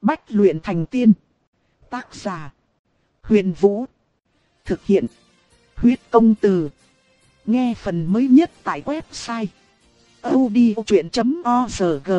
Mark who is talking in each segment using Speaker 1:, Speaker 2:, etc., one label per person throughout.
Speaker 1: Bách luyện thành tiên. Tác giả: Huyền Vũ. Thực hiện: Huyết Công Từ. Nghe phần mới nhất tại website audiochuyện.org.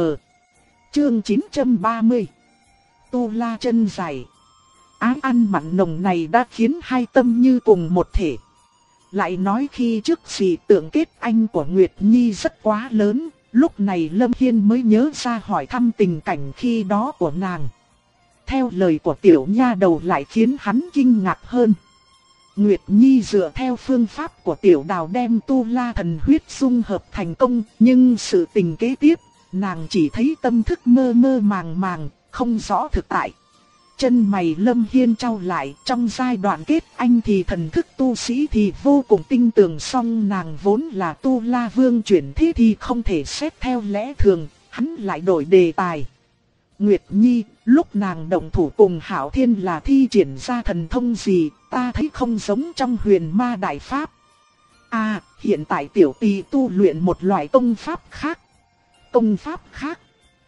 Speaker 1: Chương 930. Tu La chân dài. Ái ăn mặn nồng này đã khiến hai tâm như cùng một thể. Lại nói khi trước dị tượng kết anh của Nguyệt Nhi rất quá lớn, lúc này Lâm Hiên mới nhớ ra hỏi thăm tình cảnh khi đó của nàng. Theo lời của tiểu nha đầu lại khiến hắn kinh ngạc hơn. Nguyệt Nhi dựa theo phương pháp của tiểu đào đem tu la thần huyết dung hợp thành công, nhưng sự tình kế tiếp, nàng chỉ thấy tâm thức mơ mơ màng màng, không rõ thực tại. Chân mày Lâm Hiên trao lại, trong giai đoạn kết anh thì thần thức tu sĩ thì vô cùng tinh tường, song nàng vốn là tu la vương chuyển thế thì không thể xét theo lẽ thường, hắn lại đổi đề tài. Nguyệt Nhi, lúc nàng động thủ cùng Hạo Thiên là thi triển ra thần thông gì, ta thấy không giống trong Huyền Ma Đại Pháp. À, hiện tại tiểu tỳ tu luyện một loại công pháp khác. Công pháp khác?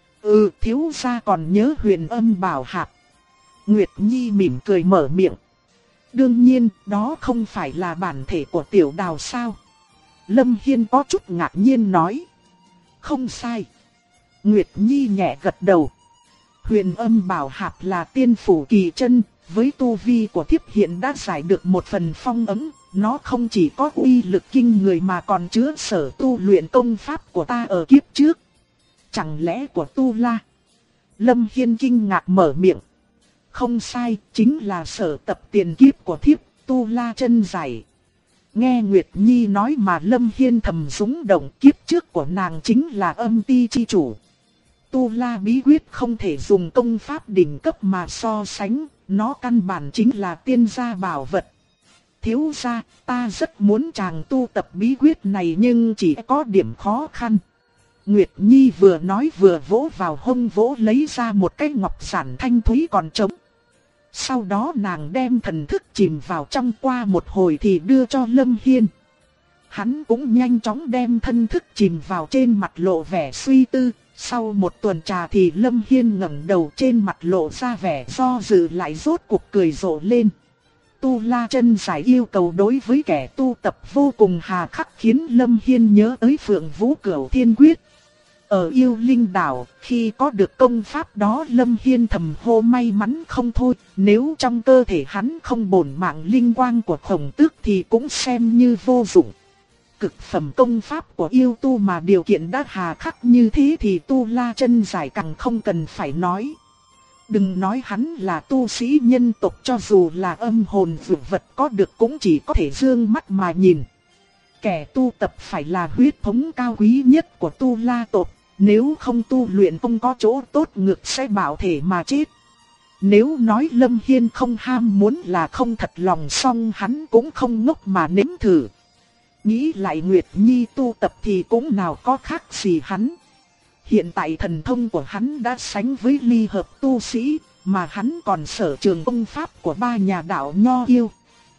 Speaker 1: Thiếu gia còn nhớ Huyền Âm Bảo Hạp. Nguyệt Nhi mỉm cười mở miệng. Đương nhiên, đó không phải là bản thể của tiểu đào sao? Lâm Hiên có chút ngạc nhiên nói. Không sai. Nguyệt Nhi nhẹ gật đầu. Huyền Âm Bảo Hạp là tiên phủ kỳ chân, với tu vi của thiếp hiện đã giải được một phần phong ấn, nó không chỉ có uy lực kinh người mà còn chứa sở tu luyện công pháp của ta ở kiếp trước. Chẳng lẽ của tu la? Lâm Hiên kinh ngạc mở miệng. Không sai, chính là sở tập tiền kiếp của thiếp, tu la chân giải. Nghe Nguyệt Nhi nói mà Lâm Hiên thầm rung động, kiếp trước của nàng chính là âm ti chi chủ. Tu la bí quyết không thể dùng công pháp đỉnh cấp mà so sánh, nó căn bản chính là tiên gia bảo vật. Thiếu gia, ta rất muốn chàng tu tập bí quyết này nhưng chỉ có điểm khó khăn. Nguyệt Nhi vừa nói vừa vỗ vào hông vỗ lấy ra một cái ngọc giản thanh thúy còn trống. Sau đó nàng đem thần thức chìm vào trong, qua một hồi thì đưa cho Lâm Hiên. Hắn cũng nhanh chóng đem thân thức chìm vào, trên mặt lộ vẻ suy tư. Sau một tuần trà thì Lâm Hiên ngẩng đầu, trên mặt lộ ra vẻ do dự lại rốt cuộc cười rộ lên. Tu la chân giải yêu cầu đối với kẻ tu tập vô cùng hà khắc, khiến Lâm Hiên nhớ tới Phượng Vũ Cửu Thiên Quyết. Ở Yêu Linh Đảo, khi có được công pháp đó Lâm Hiên thầm hô may mắn không thôi, nếu trong cơ thể hắn không bổn mạng linh quang của Khổng Tước thì cũng xem như vô dụng. Cực phẩm công pháp của yêu tu mà điều kiện đã hà khắc như thế thì tu la chân giải càng không cần phải nói. Đừng nói hắn là tu sĩ nhân tộc, cho dù là âm hồn dược vật có được cũng chỉ có thể dương mắt mà nhìn. Kẻ tu tập phải là huyết thống cao quý nhất của tu la tộc, nếu không tu luyện không có chỗ tốt ngược sẽ bạo thể mà chết. Nếu nói Lâm Hiên không ham muốn là không thật lòng, song hắn cũng không ngốc mà nếm thử. Nghĩ lại Nguyệt Nhi tu tập thì cũng nào có khác gì hắn. Hiện tại thần thông của hắn đã sánh với ly hợp tu sĩ, mà hắn còn sở trường công pháp của ba nhà đạo nho yêu.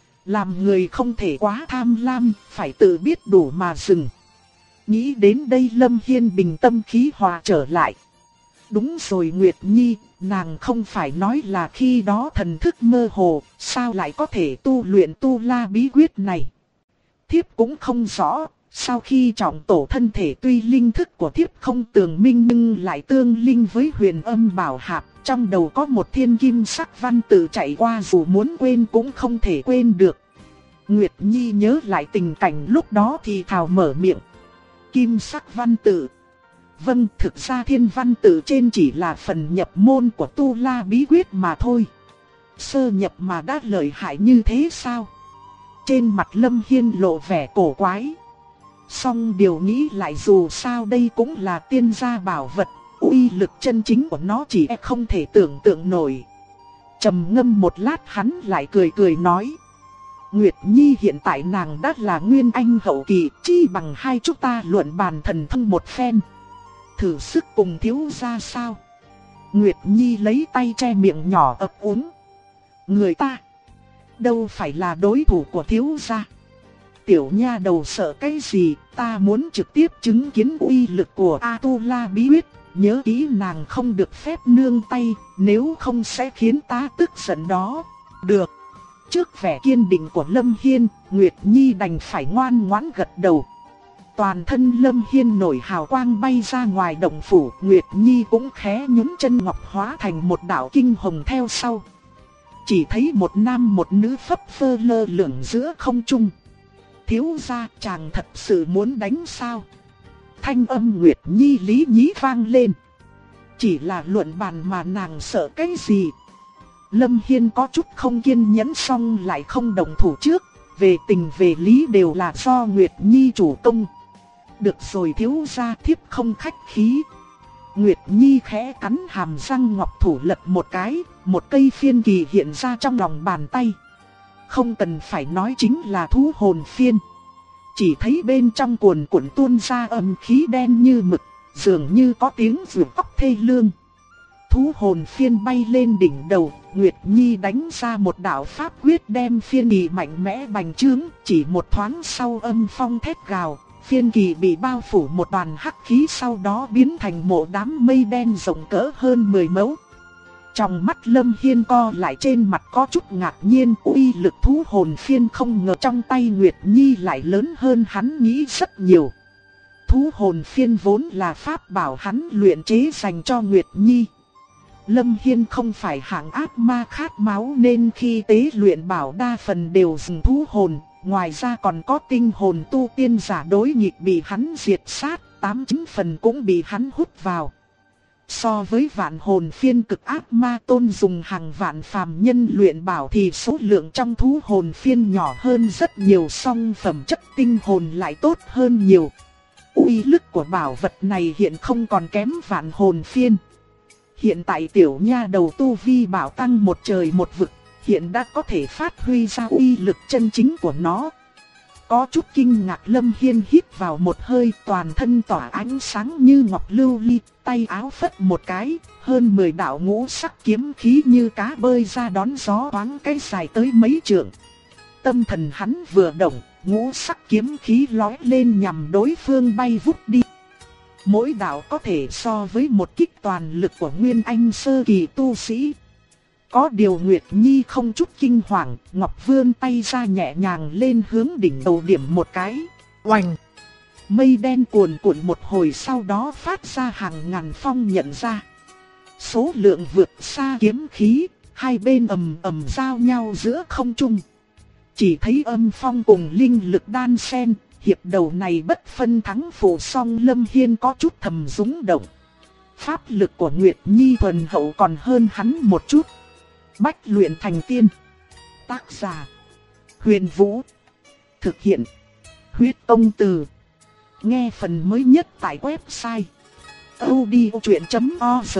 Speaker 1: Làm người không thể quá tham lam, phải tự biết đủ mà dừng. Nghĩ đến đây Lâm Hiên bình tâm khí hòa trở lại. Đúng rồi Nguyệt Nhi, nàng không phải nói là khi đó thần thức mơ hồ, sao lại có thể tu luyện tu la bí quyết này? Thiếp cũng không rõ, sau khi trọng tổ thân thể tuy linh thức của thiếp không tường minh nhưng lại tương linh với Huyền Âm Bảo Hạp, trong đầu có một thiên kim sắc văn tự chạy qua, dù muốn quên cũng không thể quên được. Nguyệt Nhi nhớ lại tình cảnh lúc đó thì thào mở miệng. Kim sắc văn tự. Vâng, thực ra thiên văn tự trên chỉ là phần nhập môn của tu la bí quyết mà thôi. Sơ nhập mà đã lợi hại như thế sao? Trên mặt Lâm Hiên lộ vẻ cổ quái. Song điều nghĩ lại dù sao đây cũng là tiên gia bảo vật, uy lực chân chính của nó chỉ không thể tưởng tượng nổi. Trầm ngâm một lát hắn lại cười cười nói. Nguyệt Nhi hiện tại nàng đã là nguyên anh hậu kỳ, chi bằng hai chúng ta luận bàn thần thông một phen. Thử sức cùng thiếu gia sao? Nguyệt Nhi lấy tay che miệng nhỏ ấp úng. Người ta đâu phải là đối thủ của thiếu gia. Tiểu nha đầu sợ cái gì, ta muốn trực tiếp chứng kiến uy lực của A Tu La bí quyết, nhớ kỹ nàng không được phép nương tay, nếu không sẽ khiến ta tức giận đó. Được. Trước vẻ kiên định của Lâm Hiên, Nguyệt Nhi đành phải ngoan ngoãn gật đầu. Toàn thân Lâm Hiên nổi hào quang bay ra ngoài động phủ, Nguyệt Nhi cũng khẽ nhún chân ngọc hóa thành một đạo kinh hồng theo sau. Chỉ thấy một nam một nữ phấp phơ lơ lửng giữa không trung. Thiếu gia, chàng thật sự muốn đánh sao? Thanh âm Nguyệt Nhi lý nhí vang lên. Chỉ là luận bàn mà nàng sợ cái gì? Lâm Hiên có chút không kiên nhẫn, xong lại không đồng thủ trước. Về tình về lý đều là do Nguyệt Nhi chủ công. Được rồi thiếu gia, thiếp không khách khí. Nguyệt Nhi khẽ cắn hàm răng ngọc thủ lật một cái, một cây phiên kỳ hiện ra trong lòng bàn tay. Không cần phải nói, chính là thú hồn phiên. Chỉ thấy bên trong cuồn cuộn tuôn ra âm khí đen như mực, dường như có tiếng rượu tóc thê lương. Thú hồn phiên bay lên đỉnh đầu, Nguyệt Nhi đánh ra một đạo pháp quyết đem phiên kỳ mạnh mẽ bành trướng. Chỉ một thoáng sau, âm phong thét gào, phiên kỳ bị bao phủ một đoàn hắc khí, sau đó biến thành một đám mây đen rộng cỡ hơn 10 mẫu. Trong mắt Lâm Hiên co lại, trên mặt có chút ngạc nhiên, uy lực thú hồn phiên không ngờ trong tay Nguyệt Nhi lại lớn hơn hắn nghĩ rất nhiều. Thú hồn phiên vốn là pháp bảo hắn luyện chế dành cho Nguyệt Nhi. Lâm Hiên không phải hạng ác ma khát máu nên khi tế luyện bảo đa phần đều dùng thú hồn. Ngoài ra còn có tinh hồn tu tiên giả đối nghịch bị hắn diệt sát, 8-9 phần cũng bị hắn hút vào. So với vạn hồn phiên cực ác ma tôn dùng hàng vạn phàm nhân luyện bảo thì số lượng trong thú hồn phiên nhỏ hơn rất nhiều, song phẩm chất tinh hồn lại tốt hơn nhiều. Uy lực của bảo vật này hiện không còn kém vạn hồn phiên. Hiện tại tiểu nha đầu tu vi bảo tăng một trời một vực, hiện đã có thể phát huy ra uy lực chân chính của nó. Có chút kinh ngạc, Lâm Hiên hít vào một hơi, toàn thân tỏa ánh sáng như ngọc lưu ly, tay áo phất một cái, hơn 10 đạo ngũ sắc kiếm khí như cá bơi ra đón gió, thoáng cái dài tới mấy trượng. Tâm thần hắn vừa động, ngũ sắc kiếm khí lóe lên nhằm đối phương bay vút đi. Mỗi đạo có thể so với một kích toàn lực của Nguyên Anh sơ kỳ tu sĩ. Có điều Nguyệt Nhi không chút kinh hoàng, ngọc vươn tay ra nhẹ nhàng lên hướng đỉnh đầu điểm một cái. Oành! Mây đen cuồn cuộn một hồi, sau đó phát ra hàng ngàn phong nhận ra. Số lượng vượt xa kiếm khí, hai bên ầm ầm giao nhau giữa không trung. Chỉ thấy âm phong cùng linh lực đan xen, hiệp đầu này bất phân thắng phụ, song Lâm Hiên có chút thầm rung động. Pháp lực của Nguyệt Nhi thuần hậu còn hơn hắn một chút. Bách luyện thành tiên. Tác giả: Huyền Vũ. Thực hiện: Huyết Tông Từ. Nghe phần mới nhất tại website audiochuyện.org.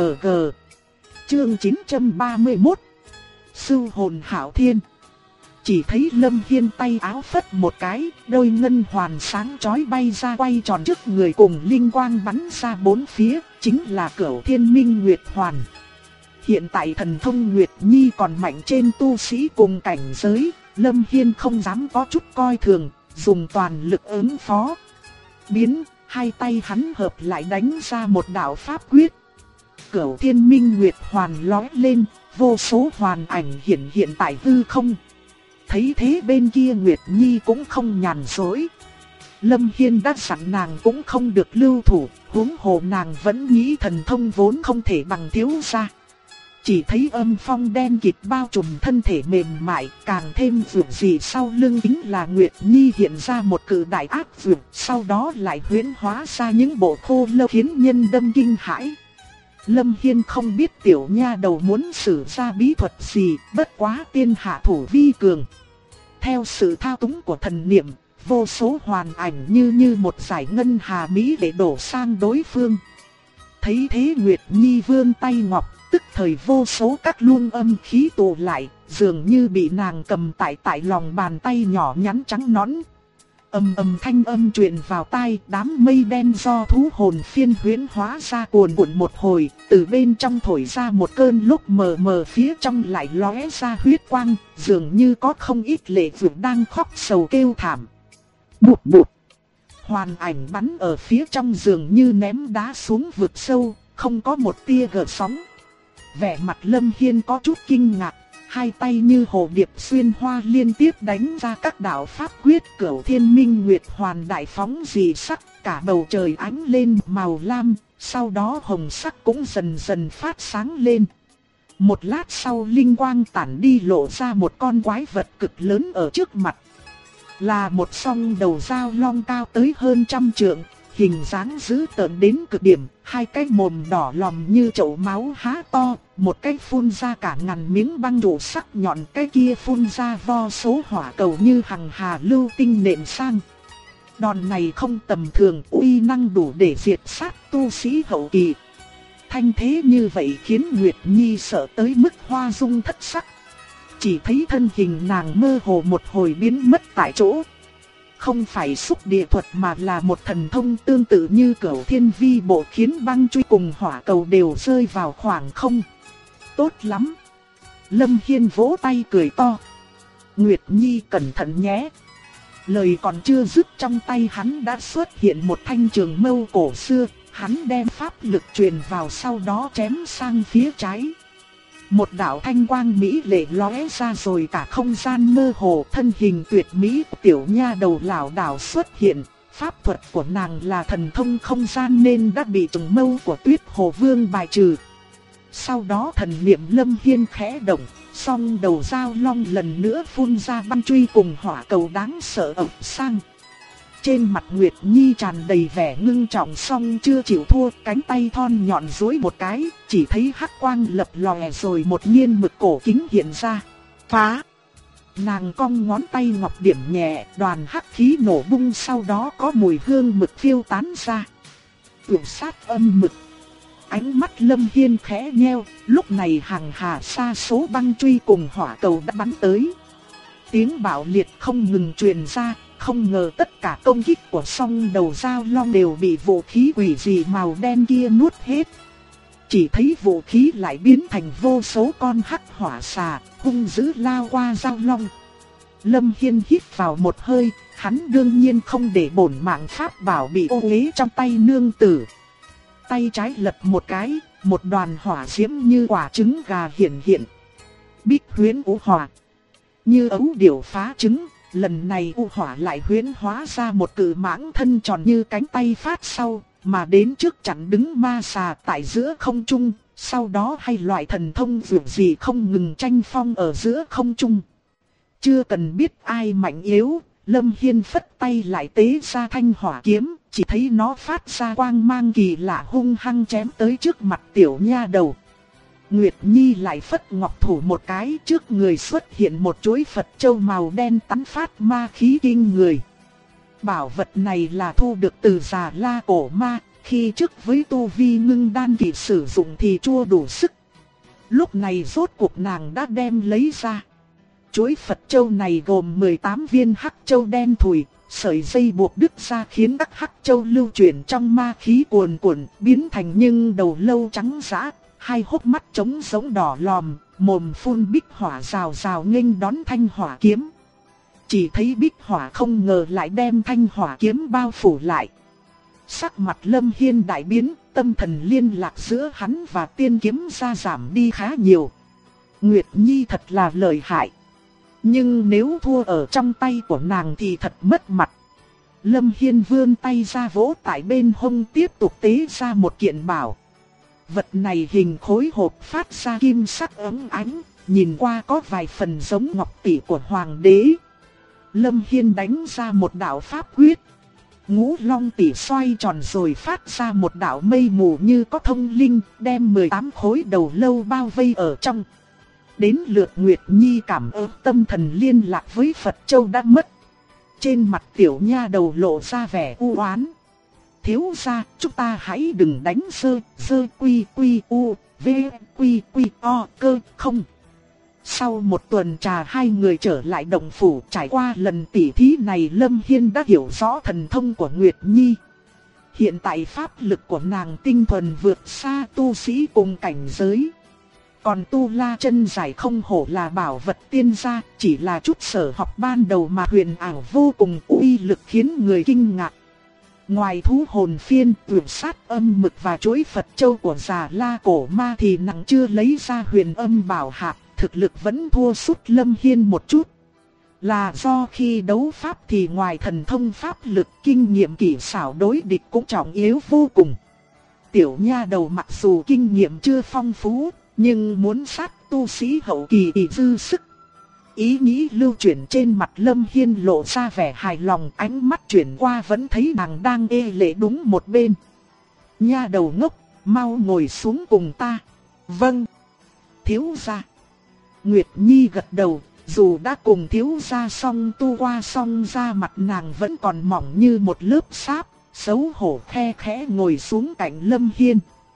Speaker 1: Chương 931. Sưu hồn hảo thiên. Chỉ thấy Lâm Hiên tay áo phất một cái, đôi ngân hoàn sáng chói bay ra quay tròn trước người, cùng linh quang bắn ra bốn phía, chính là Cửu Thiên Minh Nguyệt Hoàn. Hiện tại thần thông Nguyệt Nhi còn mạnh trên tu sĩ cùng cảnh giới, Lâm Hiên không dám có chút coi thường, dùng toàn lực ứng phó. Biến, hai tay hắn hợp lại đánh ra một đạo pháp quyết. Cửu Thiên Minh Nguyệt Hoàn lóe lên, vô số hoàn ảnh hiện tại hư không. Thấy thế bên kia Nguyệt Nhi cũng không nhàn rỗi. Lâm Hiên đã sẵn nàng cũng không được lưu thủ, huống hồ nàng vẫn nghĩ thần thông vốn không thể bằng thiếu gia. Chỉ thấy âm phong đen kịt bao trùm thân thể mềm mại, càng thêm vượt gì, sau lưng chính là Nguyệt Nhi hiện ra một cự đại ác vượt, sau đó lại huyễn hóa ra những bộ khô lâu khiến nhân đâm kinh hãi. Lâm Hiên không biết tiểu nha đầu muốn sử ra bí thuật gì, bất quá tiên hạ thủ vi cường. Theo sự thao túng của thần niệm, vô số hoàn ảnh như một dải ngân hà mỹ để đổ sang đối phương. Thấy thế Nguyệt Nhi vươn tay ngọc, tức thời vô số các luồng âm khí tụ lại, dường như bị nàng cầm tại lòng bàn tay nhỏ nhắn trắng nõn. Ầm ầm thanh âm truyền vào tai, đám mây đen do thú hồn phiên huyễn hóa ra cuồn cuộn một hồi, từ bên trong thổi ra một cơn lốc mờ mờ, phía trong lại lóe ra huyết quang, dường như có không ít lệ vượt đang khóc sầu kêu thảm. Bụt bụt. Hoàn ảnh bắn ở phía trong dường như ném đá xuống vực sâu, không có một tia gợn sóng. Vẻ mặt Lâm Hiên có chút kinh ngạc, hai tay như hồ điệp xuyên hoa liên tiếp đánh ra các đạo pháp quyết Cửu Thiên Minh Nguyệt Hoàn đại phóng dị sắc, cả bầu trời ánh lên màu lam, sau đó hồng sắc cũng dần dần phát sáng lên. Một lát sau linh quang tản đi lộ ra một con quái vật cực lớn ở trước mặt. Là một song đầu dao long cao tới hơn 100 trượng, hình dáng dữ tợn đến cực điểm, hai cái mồm đỏ lòm như chậu máu há to, một cái phun ra cả ngàn miếng băng trụ sắc nhọn, cái kia phun ra vô số hỏa cầu như hằng hà lưu tinh nện sang. Đòn này không tầm thường, uy năng đủ để diệt sát tu sĩ hậu kỳ. Thanh thế như vậy khiến Nguyệt Nhi sợ tới mức hoa dung thất sắc. Chỉ thấy thân hình nàng mơ hồ một hồi biến mất tại chỗ. Không phải xúc địa thuật mà là một thần thông tương tự như Cửu Thiên Vi Bộ, khiến băng truy cùng hỏa cầu đều rơi vào khoảng không. Tốt lắm! Lâm Hiên vỗ tay cười to. Nguyệt Nhi cẩn thận nhé! Lời còn chưa dứt, trong tay hắn đã xuất hiện một thanh trường mâu cổ xưa. Hắn đem pháp lực truyền vào, sau đó chém sang phía trái. Một đạo thanh quang mỹ lệ lóe ra rồi cả không gian mơ hồ, thân hình tuyệt mỹ tiểu nha đầu lảo đảo xuất hiện. Pháp thuật của nàng là thần thông không gian nên đã bị trường mâu của Tuyết Hồ Vương bài trừ. Sau đó thần niệm Lâm Hiên khẽ động, song đầu dao long lần nữa phun ra băng truy cùng hỏa cầu đáng sợ ập sang. Trên mặt Nguyệt Nhi tràn đầy vẻ ngưng trọng, song chưa chịu thua, cánh tay thon nhọn duỗi một cái, chỉ thấy hắc quang lập lòe rồi một nghiên mực cổ kính hiện ra. Phá! Nàng cong ngón tay ngọc điểm nhẹ, đoàn hắc khí nổ bung, sau đó có mùi hương mực phiêu tán ra. Tuyệt sát âm mực. Ánh mắt Lâm Hiên khẽ nheo, lúc này hàng hà sa số băng truy cùng hỏa cầu đã bắn tới. Tiếng bạo liệt không ngừng truyền ra. Không ngờ tất cả công kích của song đầu dao long đều bị vũ khí quỷ dị màu đen kia nuốt hết. Chỉ thấy vũ khí lại biến thành vô số con hắc hỏa xà, hung dữ lao qua dao long. Lâm Hiên hít vào một hơi, hắn đương nhiên không để bổn mạng pháp bảo bị ô uế trong tay nương tử. Tay trái lật một cái, một đoàn hỏa diễm như quả trứng gà hiện hiện. Bích huyễn u hỏa, như ấu điểu phá trứng. Lần này u hỏa lại huyễn hóa ra một cự mãng thân tròn như cánh tay phát sau, mà đến trước chặn đứng ma xà tại giữa không trung, sau đó hay loại thần thông dường gì không ngừng tranh phong ở giữa không trung. Chưa cần biết ai mạnh yếu, Lâm Hiên phất tay lại tế ra thanh hỏa kiếm, chỉ thấy nó phát ra quang mang kỳ lạ hung hăng chém tới trước mặt tiểu nha đầu. Nguyệt Nhi lại phất ngọc thủ một cái, trước người xuất hiện một chuỗi Phật châu màu đen tán phát ma khí kinh người. Bảo vật này là thu được từ Già La Cổ Ma, khi trước với tu vi ngưng đan kỳ sử dụng thì chua đủ sức. Lúc này rốt cuộc nàng đã đem lấy ra. Chuỗi Phật châu này gồm 18 viên hắc châu đen thùi, sợi dây buộc đứt ra khiến các hắc châu lưu chuyển trong ma khí cuồn cuộn, biến thành những đầu lâu trắng dã. Hai hốc mắt trống giống đỏ lòm, mồm phun bích hỏa rào rào nghênh đón thanh hỏa kiếm. Chỉ thấy bích hỏa không ngờ lại đem thanh hỏa kiếm bao phủ lại. Sắc mặt Lâm Hiên đại biến, tâm thần liên lạc giữa hắn và tiên kiếm ra giảm đi khá nhiều. Nguyệt Nhi thật là lợi hại. Nhưng nếu thua ở trong tay của nàng thì thật mất mặt. Lâm Hiên vươn tay ra vỗ tại bên hông, tiếp tục tế ra một kiện bảo. Vật này hình khối hộp phát ra kim sắc ấm ánh, nhìn qua có vài phần giống ngọc tỷ của hoàng đế. Lâm Hiên đánh ra một đạo pháp quyết. Ngũ long tỷ xoay tròn rồi phát ra một đạo mây mù như có thông linh, đem 18 khối đầu lâu bao vây ở trong. Đến lượt Nguyệt Nhi cảm ơn, tâm thần liên lạc với Phật Châu đã mất. Trên mặt tiểu nha đầu lộ ra vẻ u oán. Thiếu gia, chúng ta hãy đừng đánh sơ quy quy u, v quy quy o cơ không. Sau một tuần trà hai người trở lại động phủ, trải qua lần tỉ thí này Lâm Hiên đã hiểu rõ thần thông của Nguyệt Nhi. Hiện tại pháp lực của nàng tinh thuần vượt xa tu sĩ cùng cảnh giới. Còn Tu La Chân Giải không hổ là bảo vật tiên gia, chỉ là chút sở học ban đầu mà huyền ảo vô cùng, uy lực khiến người kinh ngạc. Ngoài thú hồn phiên, uyển sát âm mực và chuỗi Phật châu của Già La Cổ Ma thì nàng chưa lấy ra huyền âm bảo hạp, thực lực vẫn thua sút Lâm Hiên một chút. Là do khi đấu pháp thì ngoài thần thông pháp lực, kinh nghiệm kỹ xảo đối địch cũng trọng yếu vô cùng. Tiểu nha đầu mặc dù kinh nghiệm chưa phong phú, nhưng muốn sát tu sĩ hậu kỳ thì dư sức. Ý nghĩ lưu chuyển trên mặt Lâm Hiên lộ ra vẻ hài lòng, ánh mắt chuyển qua vẫn thấy nàng đang ê lệ đúng một bên. Nha đầu ngốc, mau ngồi xuống cùng ta. Vâng. Thiếu gia. Nguyệt Nhi gật đầu, dù đã cùng thiếu gia song tu qua song da mặt nàng vẫn còn mỏng như một lớp sáp, xấu hổ khe khẽ ngồi xuống cạnh Lâm Hiên.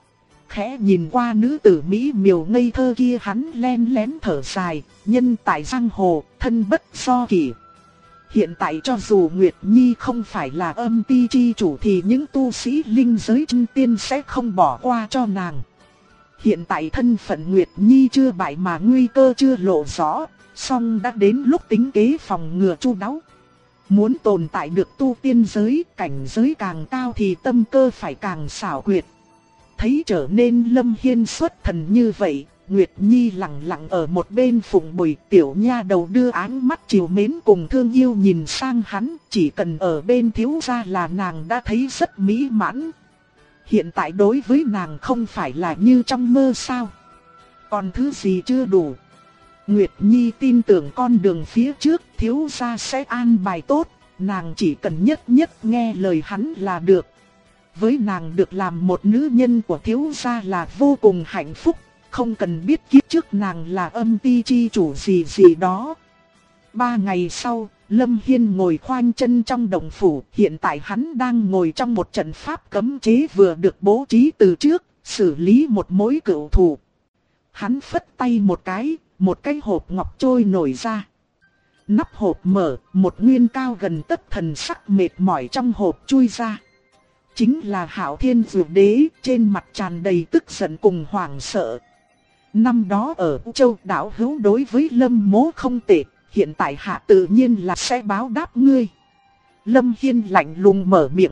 Speaker 1: Khẽ nhìn qua nữ tử mỹ miều ngây thơ kia, hắn len lén thở dài, nhân tại giang hồ, thân bất do kỷ. Hiện tại cho dù Nguyệt Nhi không phải là âm ti chi chủ thì những tu sĩ linh giới chân tiên sẽ không bỏ qua cho nàng. Hiện tại thân phận Nguyệt Nhi chưa bại mà nguy cơ chưa lộ rõ, song đã đến lúc tính kế phòng ngừa chu đáo. Muốn tồn tại được tu tiên giới, cảnh giới càng cao thì tâm cơ phải càng xảo quyệt. Thấy trở nên Lâm Hiên xuất thần như vậy, Nguyệt Nhi lặng lặng ở một bên phụng bồi. Tiểu nha đầu đưa ánh mắt trìu mến cùng thương yêu nhìn sang hắn, chỉ cần ở bên thiếu gia là nàng đã thấy rất mỹ mãn. Hiện tại đối với nàng không phải là như trong mơ sao? Còn thứ gì chưa đủ? Nguyệt Nhi tin tưởng con đường phía trước thiếu gia sẽ an bài tốt, nàng chỉ cần nhất nhất nghe lời hắn là được. Với nàng được làm một nữ nhân của thiếu gia là vô cùng hạnh phúc, không cần biết kiếp trước nàng là âm ti chi chủ gì gì đó. 3 ngày sau, Lâm Hiên ngồi khoanh chân trong động phủ, hiện tại hắn đang ngồi trong một trận pháp cấm chế vừa được bố trí từ trước, xử lý một mối cửu thù. Hắn phất tay một cái hộp ngọc trôi nổi ra. Nắp hộp mở, một nguyên cao gần tấc thần sắc mệt mỏi trong hộp chui ra. Chính là Hạo Thiên Dược Đế, trên mặt tràn đầy tức giận cùng hoảng sợ. Năm đó ở U Châu đảo hữu đối với Lâm Mỗ không tệ, hiện tại hạ tự nhiên là sẽ báo đáp ngươi. Lâm Hiên lạnh lùng mở miệng.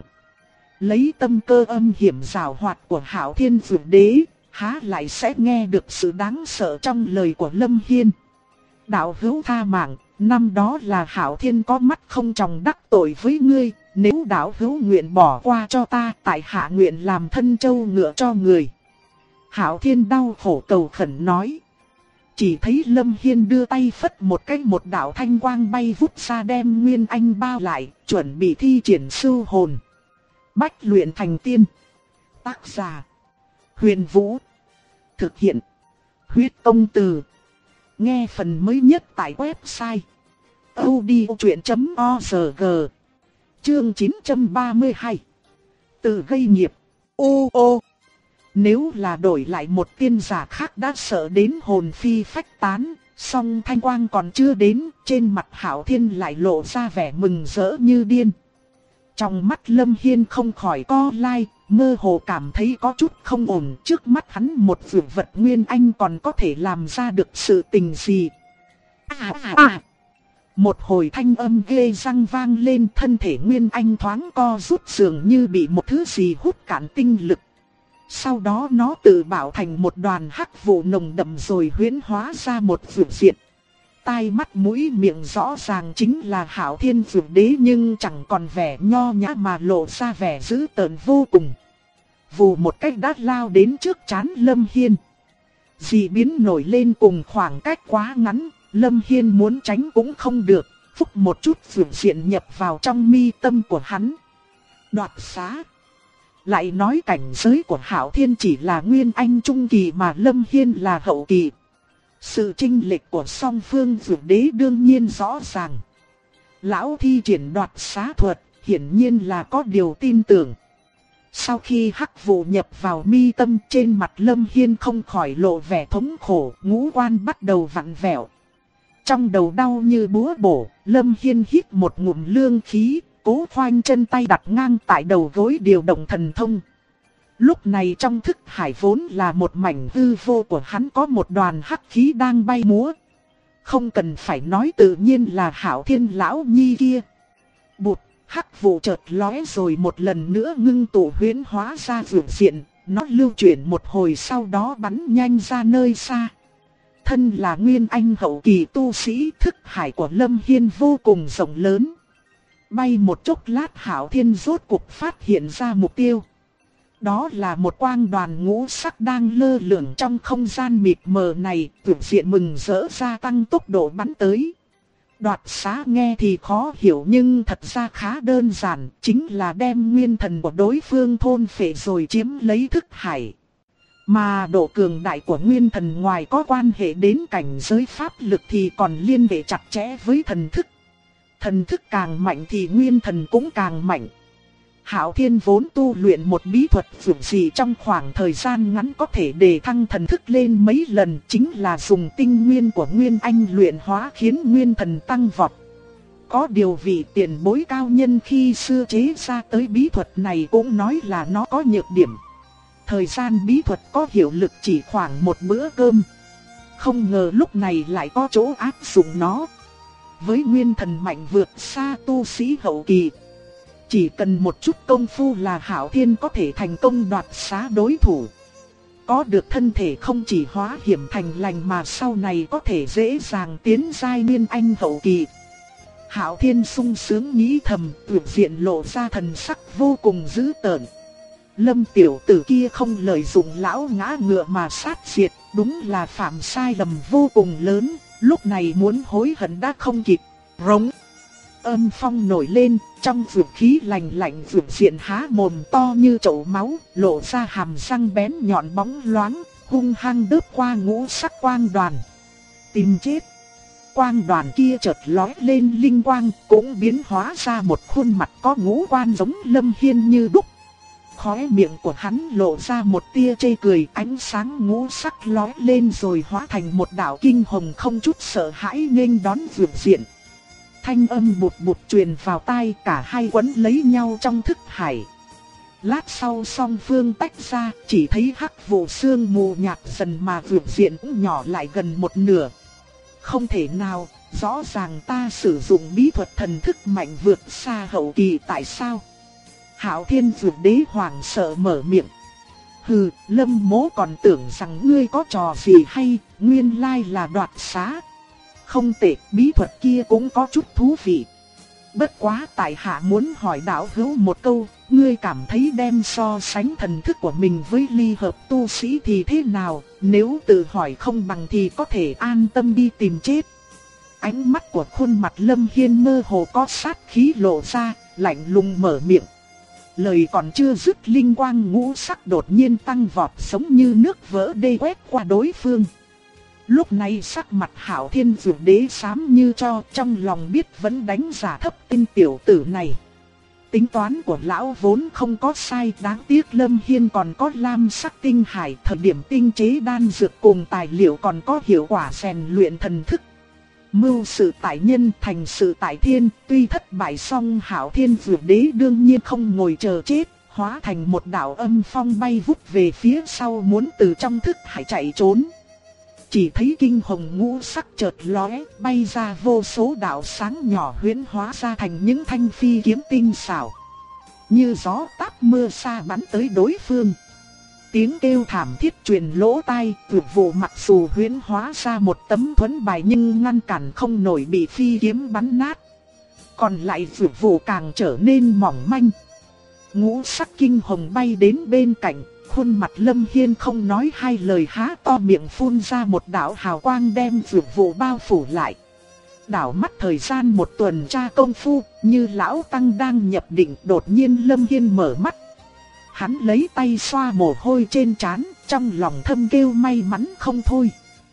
Speaker 1: Lấy tâm cơ âm hiểm giảo hoạt của Hạo Thiên Dược Đế, há lại sẽ nghe được sự đáng sợ trong lời của Lâm Hiên. Đạo hữu tha mạng, năm đó là Hạo Thiên có mắt không tròng đắc tội với ngươi, nếu đạo hữu nguyện bỏ qua cho ta, tại hạ nguyện làm thân trâu ngựa cho người. Hạo Thiên đau khổ cầu khẩn nói. Chỉ thấy Lâm Hiên đưa tay phất một đạo thanh quang bay vút ra đem Nguyên Anh bao lại, chuẩn bị thi triển sư hồn. Bách luyện thành tiên. Tác giả: Huyền Vũ. Thực hiện: Huyết Công Từ. Nghe phần mới nhất tại website audiochuyện.org. Chương 932. Tự gây nghiệp. Nếu là đổi lại một tiên giả khác đã sợ đến hồn phi phách tán, song thanh quang còn chưa đến, trên mặt Hạo Thiên lại lộ ra vẻ mừng rỡ như điên. Trong mắt Lâm Hiên không khỏi co lai, mơ hồ cảm thấy có chút không ổn, trước mắt hắn một dược vật Nguyên Anh còn có thể làm ra được sự tình gì. Một hồi thanh âm ghê răng vang lên, thân thể Nguyên Anh thoáng co rút dường như bị một thứ gì hút cạn tinh lực. Sau đó nó tự bảo thành một đoàn hắc vụ nồng đậm rồi huyễn hóa ra một dược diện. Tai mắt mũi miệng rõ ràng chính là Hạo Thiên Dược Đế, nhưng chẳng còn vẻ nho nhã mà lộ ra vẻ dữ tợn vô cùng. Vù một cách đã lao đến trước trán Lâm Hiên. Dị biến nổi lên cùng khoảng cách quá ngắn, Lâm Hiên muốn tránh cũng không được, phúc một chút dược diện nhập vào trong mi tâm của hắn. Đoạt xá. Lại nói cảnh giới của Hạo Thiên chỉ là Nguyên Anh trung kỳ mà Lâm Hiên là hậu kỳ. Sự chênh lệch của song phương Dược Đế đương nhiên rõ ràng. Lão thi triển đoạt xá thuật, hiển nhiên là có điều tin tưởng. Sau khi hắc vụ nhập vào mi tâm, trên mặt Lâm Hiên không khỏi lộ vẻ thống khổ, ngũ quan bắt đầu vặn vẹo. Trong đầu đau như búa bổ, Lâm Hiên hít một ngụm lương khí, cố khoanh chân tay đặt ngang tại đầu gối điều động thần thông. Lúc này trong thức hải vốn là một mảnh hư vô của hắn có một đoàn hắc khí đang bay múa. Không cần phải nói, tự nhiên là Hạo Thiên lão nhi kia. Bụt, Hắc vụ chợt lóe rồi một lần nữa ngưng tụ huyễn hóa ra vượt diện, nó lưu chuyển một hồi sau đó bắn nhanh ra nơi xa. Thân là nguyên anh hậu kỳ tu sĩ, thức hải của Lâm Hiên vô cùng rộng lớn. Bay một chốc lát Hạo Thiên rốt cuộc phát hiện ra mục tiêu. Đó là một quang đoàn ngũ sắc đang lơ lửng trong không gian mịt mờ này, vượt diện mừng rỡ gia tăng tốc độ bắn tới. Đoạt xá nghe thì khó hiểu nhưng thật ra khá đơn giản, chính là đem nguyên thần của đối phương thôn phệ rồi chiếm lấy thức hải. Mà độ cường đại của nguyên thần ngoài có quan hệ đến cảnh giới pháp lực thì còn liên hệ chặt chẽ với thần thức. Thần thức càng mạnh thì nguyên thần cũng càng mạnh. Hạo Thiên vốn tu luyện một bí thuật vượt dị trong khoảng thời gian ngắn có thể đề thăng thần thức lên mấy lần, chính là dùng tinh nguyên của Nguyên Anh luyện hóa khiến nguyên thần tăng vọt. Có điều vị tiền bối cao nhân khi xưa chế ra tới bí thuật này cũng nói là nó có nhược điểm. Thời gian bí thuật có hiệu lực chỉ khoảng một bữa cơm. Không ngờ lúc này lại có chỗ áp dụng nó. Với nguyên thần mạnh vượt xa tu sĩ hậu kỳ, chỉ cần một chút công phu là Hạo Thiên có thể thành công đoạt xá đối thủ. Có được thân thể không chỉ hóa hiểm thành lành mà sau này có thể dễ dàng tiến giai nguyên anh hậu kỳ. Hạo Thiên sung sướng nghĩ thầm, tuyệt diện lộ ra thần sắc vô cùng dữ tợn. Lâm tiểu tử kia không lợi dụng lão ngã ngựa mà sát diệt, đúng là phạm sai lầm vô cùng lớn, lúc này muốn hối hận đã không kịp. Rống. Âm phong nổi lên, trong vượt khí lạnh lạnh vượt diện há mồm to như chậu máu, lộ ra hàm răng bén nhọn bóng loáng, hung hăng đớp qua ngũ sắc quang đoàn. Tìm chết. Quang đoàn kia chợt lóe lên linh quang, cũng biến hóa ra một khuôn mặt có ngũ quan giống Lâm Hiên như đúc. Khóe miệng của hắn lộ ra một tia chê cười, ánh sáng ngũ sắc lóe lên rồi hóa thành một đạo kinh hồng không chút sợ hãi nghênh đón vượt diện. Thanh âm bụt bụt truyền vào tai, cả hai quấn lấy nhau trong thức hải. Lát sau song phương tách ra, chỉ thấy hắc vụ sương mù nhạt dần mà vượt diện cũng nhỏ lại gần một nửa. Không thể nào, rõ ràng ta sử dụng bí thuật thần thức mạnh vượt xa hậu kỳ tại sao? Hạo Thiên vượt đế hoàng sợ mở miệng. Hừ, Lâm Mỗ còn tưởng rằng ngươi có trò gì hay, nguyên lai là đoạt xá. Không tệ, bí thuật kia cũng có chút thú vị. Bất quá tại hạ muốn hỏi đạo hữu một câu, ngươi cảm thấy đem so sánh thần thức của mình với ly hợp tu sĩ thì thế nào, nếu tự hỏi không bằng thì có thể an tâm đi tìm chết. Ánh mắt của khuôn mặt Lâm Hiên mơ hồ có sát khí lộ ra, lạnh lùng mở miệng. Lời còn chưa dứt, linh quang ngũ sắc đột nhiên tăng vọt giống như nước vỡ đê quét qua đối phương. Lúc này sắc mặt Hạo Thiên vượt đế xám như cho, trong lòng biết vẫn đánh giá thấp tên tiểu tử này. Tính toán của lão vốn không có sai, đáng tiếc Lâm Hiên còn có lam sắc tinh hải, thời điểm tinh chế đan dược cùng tài liệu còn có hiệu quả rèn luyện thần thức. Mưu sự tại nhân, thành sự tại thiên, tuy thất bại song Hạo Thiên vượt đế đương nhiên không ngồi chờ chết, hóa thành một đạo âm phong bay vút về phía sau muốn từ trong thức hải chạy trốn. Chỉ thấy kinh hồng ngũ sắc chợt lóe, bay ra vô số đạo sáng nhỏ huyễn hóa ra thành những thanh phi kiếm tinh xảo. Như gió táp mưa xa bắn tới đối phương. Tiếng kêu thảm thiết truyền lỗ tai, vượt vụ mặc dù huyễn hóa ra một tấm thuẫn bài nhưng ngăn cản không nổi bị phi kiếm bắn nát. Còn lại vượt vụ càng trở nên mỏng manh. Ngũ sắc kinh hồng bay đến bên cạnh. Khuôn mặt Lâm Hiên không nói hai lời há to miệng phun ra một đạo hào quang đem vượt vụ bao phủ lại. Đảo mắt thời gian một tuần tra công phu, như lão tăng đang nhập định, đột nhiên Lâm Hiên mở mắt. Hắn lấy tay xoa mồ hôi trên trán, trong lòng thầm kêu may mắn không thôi.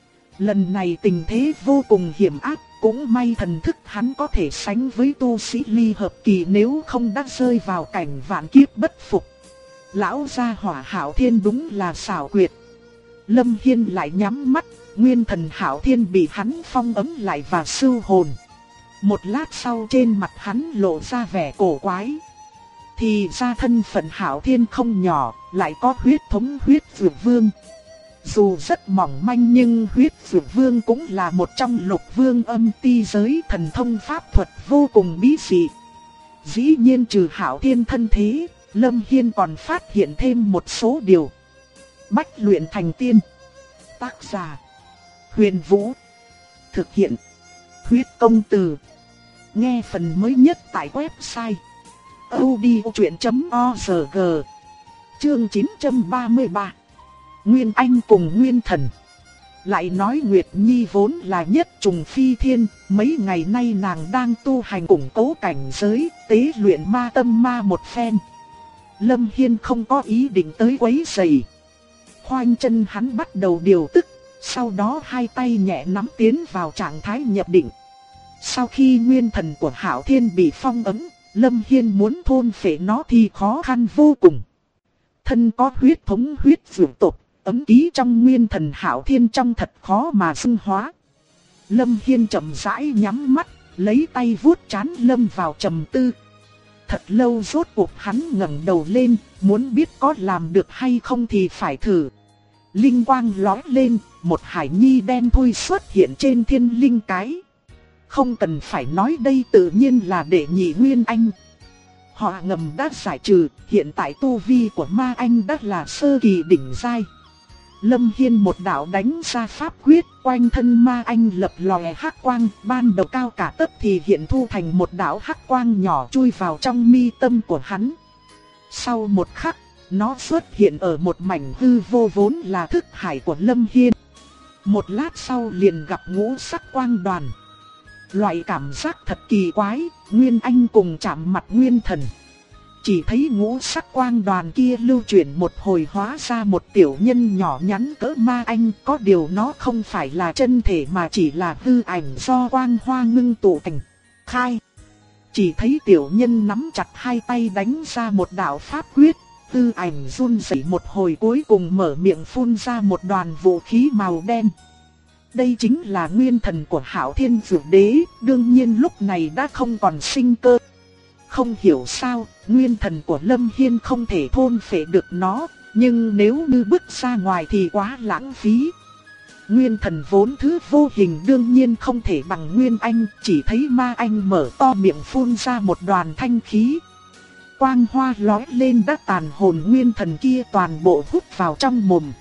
Speaker 1: Lần này tình thế vô cùng hiểm ác, cũng may thần thức hắn có thể sánh với tu sĩ ly hợp kỳ, nếu không đã rơi vào cảnh vạn kiếp bất phục. Lão gia hỏa Hạo Thiên đúng là xảo quyệt. Lâm Hiên lại nhắm mắt, nguyên thần Hạo Thiên bị hắn phong ấm lại và sưu hồn. Một lát sau trên mặt hắn lộ ra vẻ cổ quái. Thì ra thân phận Hạo Thiên không nhỏ, lại có huyết thống huyết dược vương. Dù rất mỏng manh nhưng huyết dược vương cũng là một trong lục vương âm ti giới, thần thông pháp thuật vô cùng bí dị. Dĩ nhiên trừ Hạo Thiên thân thế, Lâm Hiên còn phát hiện thêm một số điều. Bách luyện thành tiên. Tác giả: Huyền Vũ. Thực hiện: Huyết Công Từ. Nghe phần mới nhất tại website audiochuyện.org. Chương 933. Nguyên Anh cùng Nguyên Thần. Lại nói Nguyệt Nhi vốn là nhất trùng phi thiên, mấy ngày nay nàng đang tu hành củng cố cảnh giới, tế luyện ma tâm ma một phen. Lâm Hiên không có ý định tới quấy rầy. Khoanh chân hắn bắt đầu điều tức, sau đó hai tay nhẹ nắm tiến vào trạng thái nhập định. Sau khi nguyên thần của Hạo Thiên bị phong ấn, Lâm Hiên muốn thôn phệ nó thì khó khăn vô cùng. Thân có huyết thống huyết vượng tộc, ấm ký trong nguyên thần Hạo Thiên trong thật khó mà xưng hóa. Lâm Hiên chậm rãi nhắm mắt, lấy tay vuốt trán lâm vào trầm tư. Thật lâu rốt cuộc hắn ngẩng đầu lên, muốn biết có làm được hay không thì phải thử. Linh quang lóe lên, một hải nhi đen thui xuất hiện trên thiên linh cái. Không cần phải nói, đây tự nhiên là đệ nhị Nguyên Anh. Họ ngầm đã giải trừ, hiện tại tu vi của ma anh đã là sơ kỳ đỉnh giai. Lâm Hiên một đạo đánh ra pháp quyết, quanh thân ma anh lập lòe hắc quang, ban đầu cao cả tấc thì hiện thu thành một đạo hắc quang nhỏ chui vào trong mi tâm của hắn. Sau một khắc, nó xuất hiện ở một mảnh hư vô vốn là thức hải của Lâm Hiên. Một lát sau liền gặp ngũ sắc quang đoàn. Loại cảm giác thật kỳ quái, Nguyên Anh cùng chạm mặt Nguyên Thần. Chỉ thấy ngũ sắc quang đoàn kia lưu chuyển một hồi hóa ra một tiểu nhân nhỏ nhắn cỡ ma anh, có điều nó không phải là chân thể mà chỉ là hư ảnh do quang hoa ngưng tụ thành. Khai. Chỉ thấy tiểu nhân nắm chặt hai tay đánh ra một đạo pháp quyết, hư ảnh run rẩy một hồi cuối cùng mở miệng phun ra một đoàn vũ khí màu đen. Đây chính là nguyên thần của Hạo Thiên Dược Đế, đương nhiên lúc này đã không còn sinh cơ. Không hiểu sao, nguyên thần của Lâm Hiên không thể thôn phệ được nó, nhưng nếu như bước ra ngoài thì quá lãng phí. Nguyên thần vốn thứ vô hình đương nhiên không thể bằng Nguyên Anh, chỉ thấy ma anh mở to miệng phun ra một đoàn thanh khí. Quang hoa lóe lên đã tàn hồn nguyên thần kia toàn bộ hút vào trong mồm.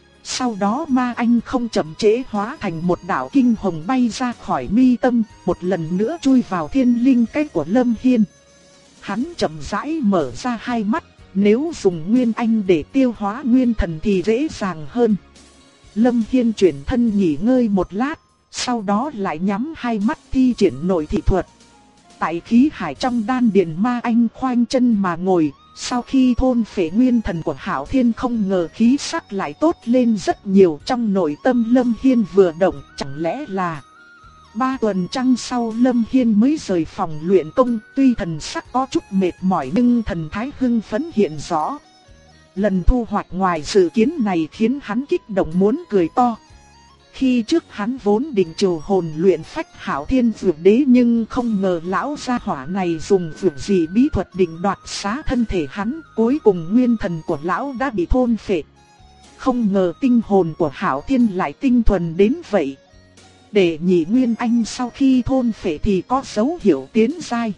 Speaker 1: Sau đó ma anh không chậm trễ hóa thành một đạo kinh hồng bay ra khỏi mi tâm, một lần nữa chui vào thiên linh cái của Lâm Hiên. Hắn chậm rãi mở ra hai mắt, nếu dùng Nguyên Anh để tiêu hóa nguyên thần thì dễ dàng hơn. Lâm Hiên chuyển thân nghỉ ngơi một lát, sau đó lại nhắm hai mắt thi triển nội thị thuật. Tại khí hải trong đan điền ma anh khoanh chân mà ngồi, sau khi thôn phệ nguyên thần của Hạo Thiên không ngờ khí sắc lại tốt lên rất nhiều. Trong nội tâm Lâm Hiên vừa động, chẳng lẽ là 3 tuần trăng sau Lâm Hiên mới rời phòng luyện công, tuy thần sắc có chút mệt mỏi nhưng thần thái hưng phấn hiện rõ. Lần thu hoạch ngoài dự kiến này khiến hắn kích động muốn cười to. Khi trước hắn vốn định trừ hồn luyện phách Hạo Thiên Dược Đế, nhưng không ngờ lão gia hỏa này dùng dược gì bí thuật định đoạt xá thân thể hắn, cuối cùng nguyên thần của lão đã bị thôn phệ. Không ngờ tinh hồn của Hạo Thiên lại tinh thuần đến vậy. Để nhị Nguyên Anh sau khi thôn phệ thì có dấu hiệu tiến giai.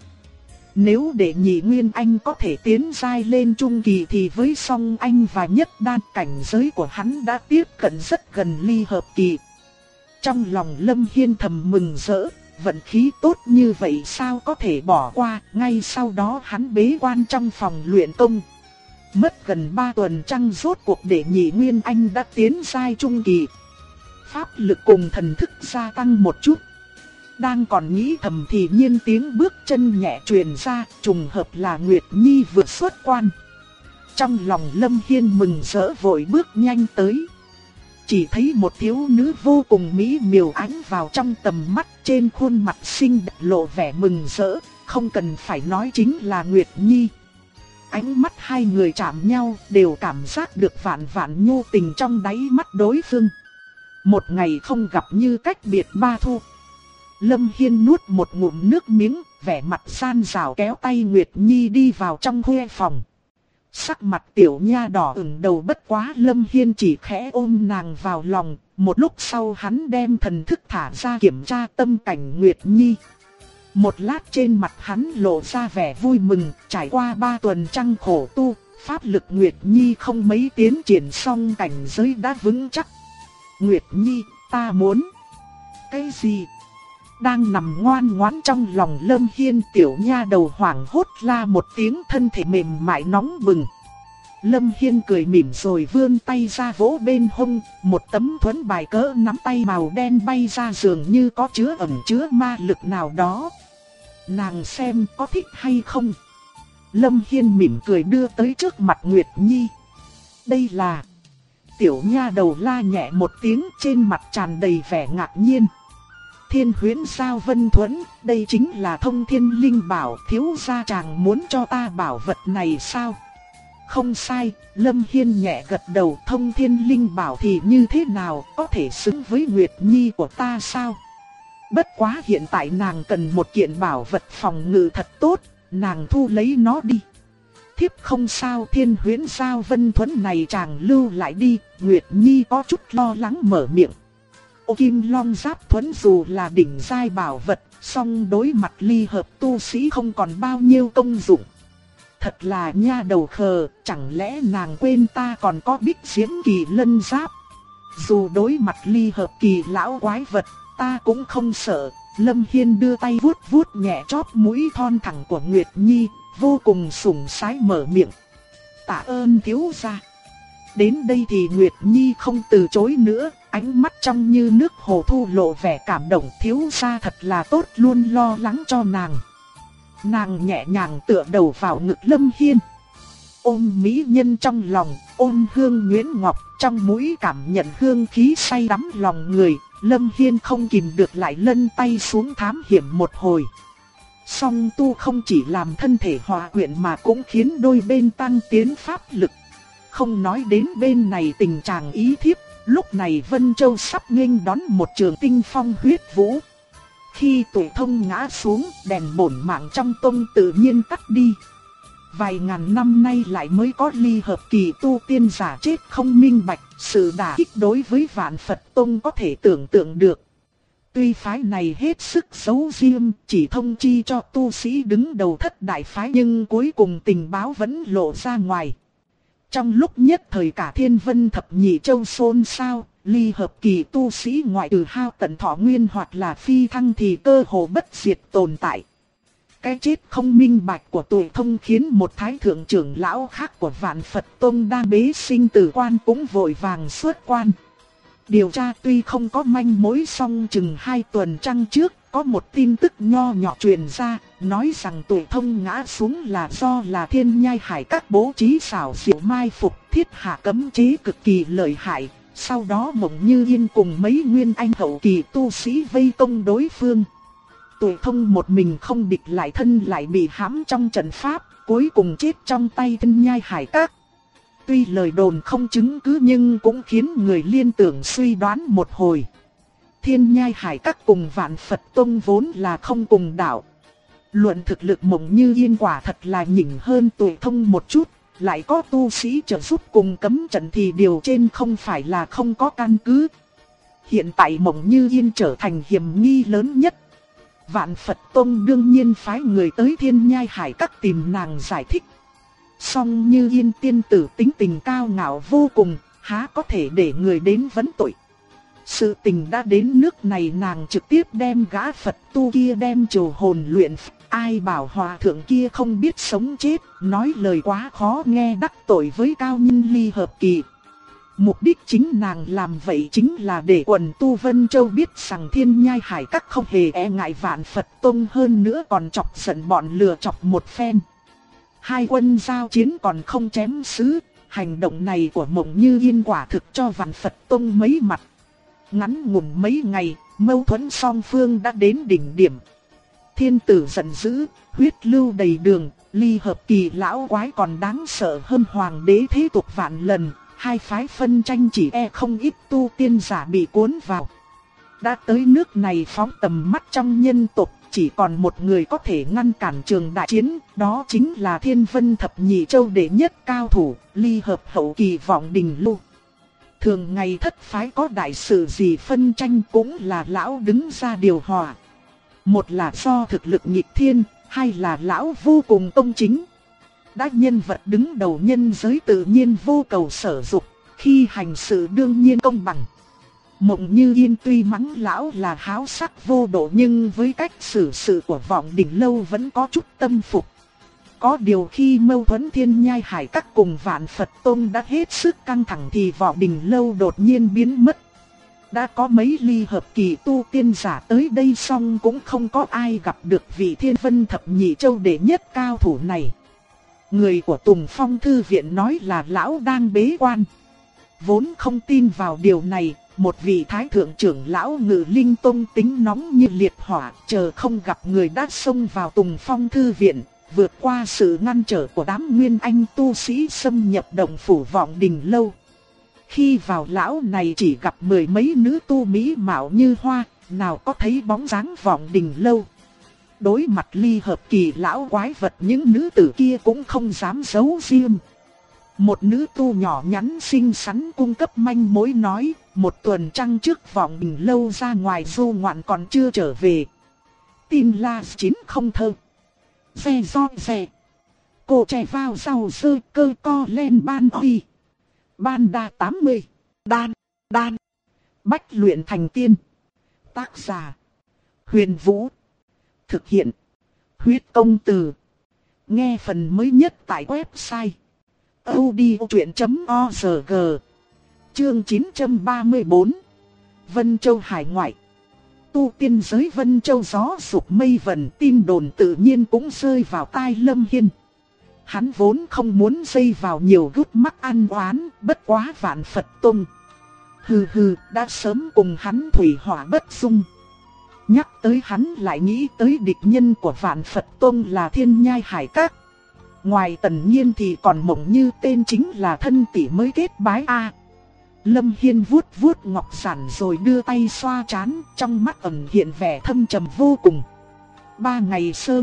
Speaker 1: Nếu để nhị Nguyên Anh có thể tiến giai lên trung kỳ thì với Song Anh và Nhất Đan cảnh giới của hắn đã tiếp cận rất gần ly hợp kỳ. Trong lòng Lâm Hiên thầm mừng rỡ, vận khí tốt như vậy sao có thể bỏ qua. Ngay sau đó hắn bế quan trong phòng luyện công. Mất gần 3 tuần trăng rốt cuộc để nhị Nguyên Anh đã tiến giai trung kỳ. Pháp lực cùng thần thức gia tăng một chút. Đang còn nghĩ thầm thì nhiên tiếng bước chân nhẹ truyền ra, trùng hợp là Nguyệt Nhi vừa xuất quan. Trong lòng Lâm Hiên mừng rỡ vội bước nhanh tới. Chỉ thấy một thiếu nữ vô cùng mỹ miều ánh vào trong tầm mắt, trên khuôn mặt xinh đẹp lộ vẻ mừng rỡ, không cần phải nói chính là Nguyệt Nhi. Ánh mắt hai người chạm nhau đều cảm giác được vạn vạn nhu tình trong đáy mắt đối phương. Một ngày không gặp như cách biệt 3 thu. Lâm Hiên nuốt một ngụm nước miếng, vẻ mặt gian rào kéo tay Nguyệt Nhi đi vào trong khuê phòng. Sắc mặt tiểu nha đỏ ửng đầu, bất quá Lâm Hiên chỉ khẽ ôm nàng vào lòng. Một lúc sau hắn đem thần thức thả ra kiểm tra tâm cảnh Nguyệt Nhi. Một lát trên mặt hắn lộ ra vẻ vui mừng, trải qua 3 tuần trăng khổ tu, pháp lực Nguyệt Nhi không mấy tiến triển xong cảnh giới đã vững chắc. Nguyệt Nhi, ta muốn... Cái gì? Đang nằm ngoan ngoãn trong lòng Lâm Hiên, tiểu nha đầu hoảng hốt la một tiếng, thân thể mềm mại nóng bừng. Lâm Hiên cười mỉm rồi vươn tay ra vỗ bên hông, một tấm thuẫn bài cỡ nắm tay màu đen bay ra, dường như có chứa ẩn chứa ma lực nào đó. Nàng xem có thích hay không? Lâm Hiên mỉm cười đưa tới trước mặt Nguyệt Nhi. Đây là... Tiểu nha đầu la nhẹ một tiếng, trên mặt tràn đầy vẻ ngạc nhiên. Thiên Huyễn Sao Vân Thuẫn, đây chính là Thông Thiên Linh Bảo, thiếu gia chàng muốn cho ta bảo vật này sao? Không sai, Lâm Hiên nhẹ gật đầu, Thông Thiên Linh Bảo thì như thế nào, có thể xứng với Nguyệt Nhi của ta sao? Bất quá hiện tại nàng cần một kiện bảo vật phòng ngự thật tốt, nàng thu lấy nó đi. Thiếp không sao, Thiên Huyễn Sao Vân Thuẫn này chàng lưu lại đi. Nguyệt Nhi có chút lo lắng mở miệng. Ô Kim Long Giáp Thuẫn dù là đỉnh giai bảo vật, song đối mặt ly hợp tu sĩ không còn bao nhiêu công dụng. Thật là nha đầu khờ, chẳng lẽ nàng quên ta còn có Bích Diễm Kỳ Lân Giáp? Dù đối mặt ly hợp kỳ lão quái vật, ta cũng không sợ. Lâm Hiên đưa tay vuốt vuốt nhẹ chóp mũi thon thẳng của Nguyệt Nhi, vô cùng sủng sái mở miệng. Tạ ơn thiếu gia. Đến đây thì Nguyệt Nhi không từ chối nữa, ánh mắt trong như nước hồ thu lộ vẻ cảm động. Thiếu gia thật là tốt, luôn lo lắng cho nàng. Nàng nhẹ nhàng tựa đầu vào ngực Lâm Hiên, ôm mỹ nhân trong lòng, ôn hương nhuyễn ngọc, trong mũi cảm nhận hương khí say đắm lòng người. Lâm Hiên không kìm được lại lân tay xuống thám hiểm một hồi. Song tu không chỉ làm thân thể hòa quyện mà cũng khiến đôi bên tăng tiến pháp lực. Không nói đến bên này tình trạng ý thiếp, lúc này Vân Châu sắp nghênh đón một trường tinh phong huyết vũ. Khi Tụ Thông ngã xuống, đèn bổn mạng trong tông tự nhiên tắt đi. Vài ngàn năm nay lại mới có ly hợp kỳ tu tiên giả chết không minh bạch, sự đả kích đối với Vạn Phật Tông có thể tưởng tượng được. Tuy phái này hết sức giấu riêng, chỉ thông chi cho tu sĩ đứng đầu thất đại phái, nhưng cuối cùng tình báo vẫn lộ ra ngoài. Trong lúc nhất thời cả Thiên Vân Thập Nhị Châu xôn xao, ly hợp kỳ tu sĩ ngoại trừ hao tận thọ nguyên hoặc là phi thăng thì cơ hồ bất diệt tồn tại. Cái chết không minh bạch của Tụ Thông khiến một thái thượng trưởng lão khác của Vạn Phật Tông đang bế sinh tử quan cũng vội vàng xuất quan. Điều tra tuy không có manh mối, song chừng 2 tuần trăng trước, có một tin tức nho nhỏ truyền ra, nói rằng Tụ Thông ngã xuống là do Thiên Nhai Hải Các bố trí xảo diệu mai phục, thiết hạ cấm chế cực kỳ lợi hại. Sau đó Mộng Như Yên cùng mấy nguyên anh hậu kỳ tu sĩ vây công đối phương. Tụ Thông một mình không địch lại, thân lại bị hãm trong trận pháp, cuối cùng chết trong tay Thiên Nhai Hải Các. Tuy lời đồn không chứng cứ nhưng cũng khiến người liên tưởng suy đoán một hồi. Thiên Nhai Hải Các cùng Vạn Phật Tông vốn là không cùng đạo. Luận thực lực Mộng Như Yên quả thật là nhỉnh hơn Tụ Thông một chút, lại có tu sĩ trợ giúp cùng cấm trận thì điều trên không phải là không có căn cứ. Hiện tại Mộng Như Yên trở thành hiểm nghi lớn nhất. Vạn Phật Tông đương nhiên phái người tới Thiên Nhai Hải Các tìm nàng giải thích. Song Như Yên tiên tử tính tình cao ngạo vô cùng, há có thể để người đến vấn tội. Sự tình đã đến nước này, nàng trực tiếp đem gã Phật tu kia đem trồ hồn luyện. Ai bảo hòa thượng kia không biết sống chết, nói lời quá khó nghe, đắc tội với cao nhân ly hợp kỳ. Mục đích chính nàng làm vậy chính là để quần tu Vân Châu biết rằng Thiên Nhai Hải Các không hề e ngại Vạn Phật Tông, hơn nữa còn chọc giận bọn lừa chọc một phen. Hai quân giao chiến còn không chém sứ, hành động này của Mộng Như Yên quả thực cho Vạn Phật Tông mấy mặt. Ngắn ngủn mấy ngày, mâu thuẫn song phương đã đến đỉnh điểm. Thiên tử giận dữ, huyết lưu đầy đường, ly hợp kỳ lão quái còn đáng sợ hơn hoàng đế thế tục vạn lần. Hai phái phân tranh chỉ e không ít tu tiên giả bị cuốn vào. Đã tới nước này phóng tầm mắt trong nhân tộc, chỉ còn một người có thể ngăn cản trường đại chiến, đó chính là Thiên Vân Thập Nhị Châu đệ nhất cao thủ, ly hợp hậu kỳ Vọng Đình Lưu. Thường ngày thất phái có đại sự gì phân tranh cũng là lão đứng ra điều hòa. Một là do thực lực nghịch thiên, hai là lão vô cùng công chính. Đã nhân vật đứng đầu nhân giới tự nhiên vô cầu sở dục, khi hành sự đương nhiên công bằng. Mộng Như Yên tuy mắng lão là háo sắc vô độ nhưng với cách xử sự của Vọng Đình Lâu vẫn có chút tâm phục. Có điều khi mâu thuẫn Thiên Nhai Hải Các cùng Vạn Phật Tông đã hết sức căng thẳng thì Vọng Đình Lâu đột nhiên biến mất. Đã có mấy ly hợp kỳ tu tiên giả tới đây song cũng không có ai gặp được vị Thiên Vân Thập Nhị Châu đệ nhất cao thủ này. Người của Tùng Phong Thư Viện nói là lão đang bế quan. Vốn không tin vào điều này, một vị thái thượng trưởng lão Ngự Linh Tông tính nóng như liệt hỏa, chờ không gặp người đã xông vào Tùng Phong Thư Viện, vượt qua sự ngăn trở của đám nguyên anh tu sĩ xâm nhập động phủ Vọng Đình Lâu. Khi vào lão này chỉ gặp mười mấy nữ tu mỹ mạo như hoa, nào có thấy bóng dáng Vọng Đình Lâu. Đối mặt ly hợp kỳ lão quái vật, những nữ tử kia cũng không dám giấu riêng. Một nữ tu nhỏ nhắn xinh xắn cung cấp manh mối nói, một tuần trăng trước Vọng Đình Lâu ra ngoài du ngoạn còn chưa trở về. Tin la chín không thơ. Xe do xe. Cô trẻ vào rau sơ cơ co lên ban huy. Ban đa 80. Đan. Bách luyện thành tiên. Tác giả. Huyền Vũ. Thực hiện. Huyết công từ. Nghe phần mới nhất tại website audiochuyện.org. Chương 934. Vân Châu hải ngoại. Tu tiên giới Vân Châu gió sục mây vần, tin đồn tự nhiên cũng rơi vào tai Lâm Hiên. Hắn vốn không muốn dây vào nhiều gút mắc ăn oán, bất quá Vạn Phật Tông đã sớm cùng hắn thủy hỏa bất dung. Nhắc tới hắn lại nghĩ tới địch nhân của Vạn Phật Tông là Thiên Nhai Hải Các. Ngoài Tần Nhiên thì còn Mộng Như tên chính là thân tỷ mới kết bái a. Lâm Hiên vuốt vuốt ngọc giản rồi đưa tay xoa trán, trong mắt ẩn hiện vẻ thâm trầm vô cùng. 3 ngày sơ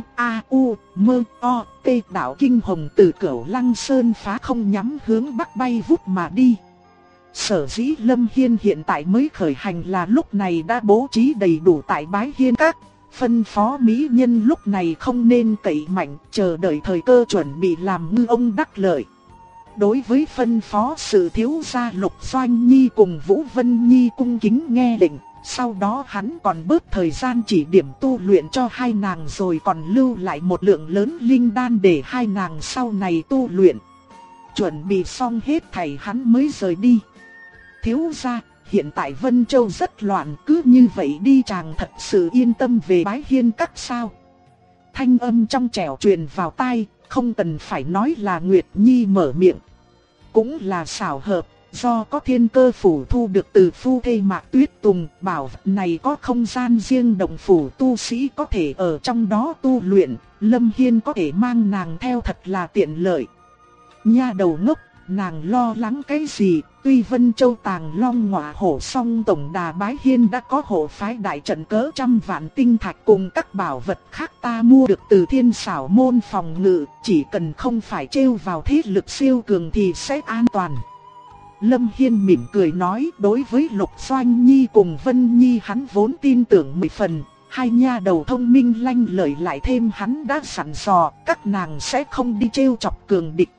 Speaker 1: t đảo Kinh Hồng từ Cửu Lăng Sơn phá không nhắm hướng bắc bay vút mà đi. Sở dĩ Lâm Hiên hiện tại mới khởi hành là lúc này đã bố trí đầy đủ tại Bái Hiên Các. Phân phó mỹ nhân lúc này không nên cậy mạnh, chờ đợi thời cơ chuẩn bị làm ngư ông đắc lợi. Đối với phân phó sự thiếu gia Lục Doanh Nhi cùng Vũ Vân Nhi cung kính nghe lệnh. Sau đó hắn còn bớt thời gian chỉ điểm tu luyện cho hai nàng, rồi còn lưu lại một lượng lớn linh đan để hai nàng sau này tu luyện. Chuẩn bị xong hết thảy hắn mới rời đi. Thiếu gia, hiện tại Vân Châu rất loạn, cứ như vậy đi chàng thật sự yên tâm về Bái Hiên Các sao? Thanh âm trong trẻo truyền vào tai, không cần phải nói là Nguyệt Nhi mở miệng. Cũng là xảo hợp, do có thiên cơ phủ thu được từ phu thê Mạc Tuyết Tùng, bảo vật này có không gian riêng, động phủ tu sĩ có thể ở trong đó tu luyện, Lâm Hiên có thể mang nàng theo thật là tiện lợi. Nha đầu ngốc, nàng lo lắng cái gì? Tuy Vân Châu tàng long ngọa hổ, song tổng đà Bái Hiên đã có hộ phái đại trận cỡ trăm vạn tinh thạch cùng các bảo vật khác ta mua được từ Thiên Xảo môn phòng ngự, chỉ cần không phải trêu vào thế lực siêu cường thì sẽ an toàn. Lâm Hiên mỉm cười nói, đối với Lục Doanh Nhi cùng Vân Nhi hắn vốn tin tưởng 10 phần, hai nha đầu thông minh lanh lợi lại thêm hắn đã sẵn sò, các nàng sẽ không đi trêu chọc cường địch.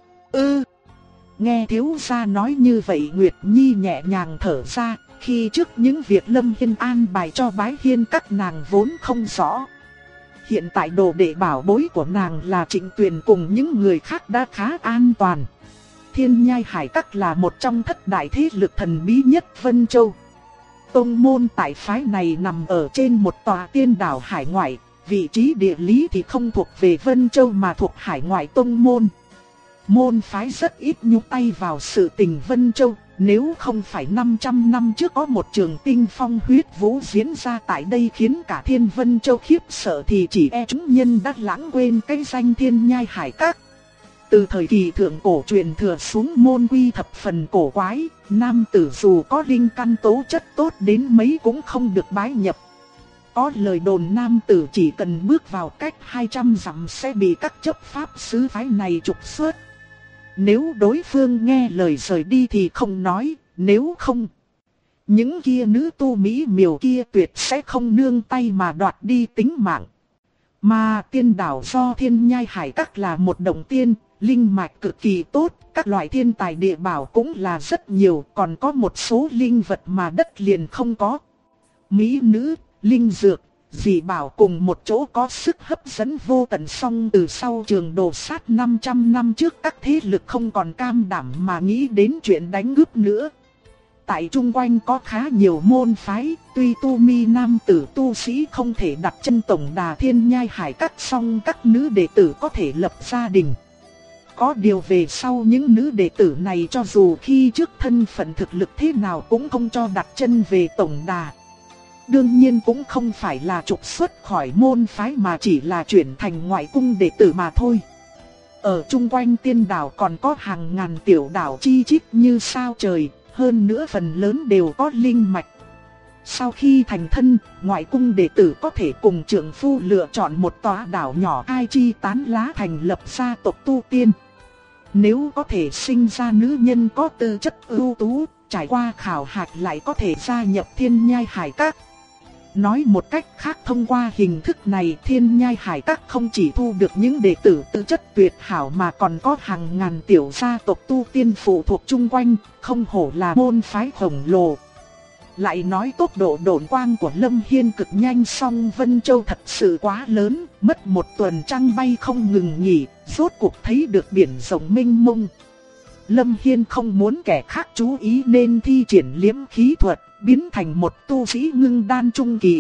Speaker 1: Nghe thiếu gia nói như vậy, Nguyệt Nhi nhẹ nhàng thở ra, khi trước những việc Lâm Hiên an bài cho Bái Hiên Các nàng vốn không rõ. Hiện tại đồ đệ bảo bối của nàng là Trịnh Tuyền cùng những người khác đã khá an toàn. Thiên Nhai Hải Các là một trong thất đại thế lực thần bí nhất Vân Châu. Tông môn tại phái này nằm ở trên một tòa tiên đảo hải ngoại, vị trí địa lý thì không thuộc về Vân Châu mà thuộc hải ngoại tông môn. Môn phái rất ít nhúc tay vào sự tình Vân Châu, nếu không phải 500 năm trước có một trường tinh phong huyết vũ diễn ra tại đây khiến cả Thiên Vân Châu khiếp sợ thì chỉ e chúng nhân đã lãng quên cái danh Thiên Nhai Hải Các. Từ thời kỳ thượng cổ truyền thừa xuống môn quy thập phần cổ quái, nam tử dù có linh căn tố chất tốt đến mấy cũng không được bái nhập. Có lời đồn nam tử chỉ cần bước vào cách 200 dặm sẽ bị các chấp pháp sứ phái này trục xuất. Nếu đối phương nghe lời rời đi thì không nói, nếu không, Những kia nữ tu mỹ miều kia tuyệt sẽ không nương tay mà đoạt đi tính mạng. Mà tiên đảo do Thiên Nhai Hải Các là một động tiên, linh mạch cực kỳ tốt, các loại thiên tài địa bảo cũng là rất nhiều, còn có một số linh vật mà đất liền không có. Mỹ nữ, linh dược, dị bảo cùng một chỗ có sức hấp dẫn vô tận, song từ sau trường đồ sát 500 năm trước các thế lực không còn cam đảm mà nghĩ đến chuyện đánh cướp nữa. Tại chung quanh có khá nhiều môn phái, tuy tu mi nam tử tu sĩ không thể đặt chân tổng đà Thiên Nhai Hải Các, song các nữ đệ tử có thể lập gia đình. Có điều về sau những nữ đệ tử này cho dù khi trước thân phận thực lực thế nào cũng không cho đặt chân về tổng đà. Đương nhiên cũng không phải là trục xuất khỏi môn phái mà chỉ là chuyển thành ngoại cung đệ tử mà thôi. Ở chung quanh tiên đảo còn có hàng ngàn tiểu đảo chi chít như sao trời, hơn nữa phần lớn đều có linh mạch. Sau khi thành thân, ngoại cung đệ tử có thể cùng trưởng phu lựa chọn một tòa đảo nhỏ ai chi tán lá thành lập gia tộc tu tiên. Nếu có thể sinh ra nữ nhân có tư chất ưu tú, trải qua khảo hạch lại có thể gia nhập Thiên Nhai Hải Các. Nói một cách khác, thông qua hình thức này Thiên Nhai Hải Các không chỉ thu được những đệ tử tư chất tuyệt hảo mà còn có hàng ngàn tiểu gia tộc tu tiên phụ thuộc chung quanh, không hổ là môn phái khổng lồ. Lại nói tốc độ độn quang của Lâm Hiên cực nhanh, song Vân Châu thật sự quá lớn, mất một tuần trăng bay không ngừng nghỉ, rốt cuộc thấy được biển rộng mênh mông. Lâm Hiên không muốn kẻ khác chú ý nên thi triển liễm khí thuật, biến thành một tu sĩ ngưng đan trung kỳ.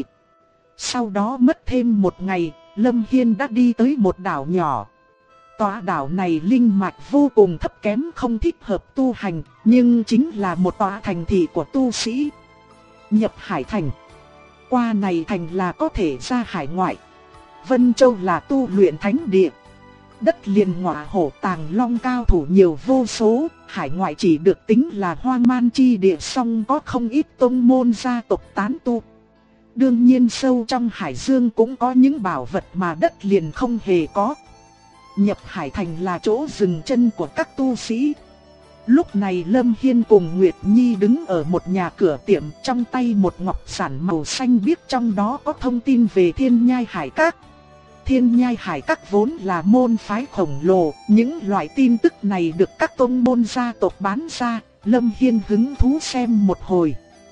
Speaker 1: Sau đó mất thêm một ngày, Lâm Hiên đã đi tới một đảo nhỏ. Tòa đảo này linh mạch vô cùng thấp kém, không thích hợp tu hành, nhưng chính là một tòa thành thị của tu sĩ. Nhập hải thành. Qua này thành là có thể ra hải ngoại. Vân Châu là tu luyện thánh địa. Đất liền ngọa hổ tàng long cao thủ nhiều vô số, hải ngoại chỉ được tính là hoang man chi địa, song có không ít tông môn gia tộc tán tu. Đương nhiên sâu trong hải dương cũng có những bảo vật mà đất liền không hề có. Nhập hải thành là chỗ dừng chân của các tu sĩ. Lúc này Lâm Hiên cùng Nguyệt Nhi đứng ở một nhà cửa tiệm, trong tay một ngọc giản màu xanh biếc, trong đó có thông tin về Thiên Nhai Hải Các. Thiên Nhai Hải Các vốn là môn phái khổng lồ, những loại tin tức này được các tông môn gia tộc bán ra, Lâm Hiên hứng thú xem một hồi.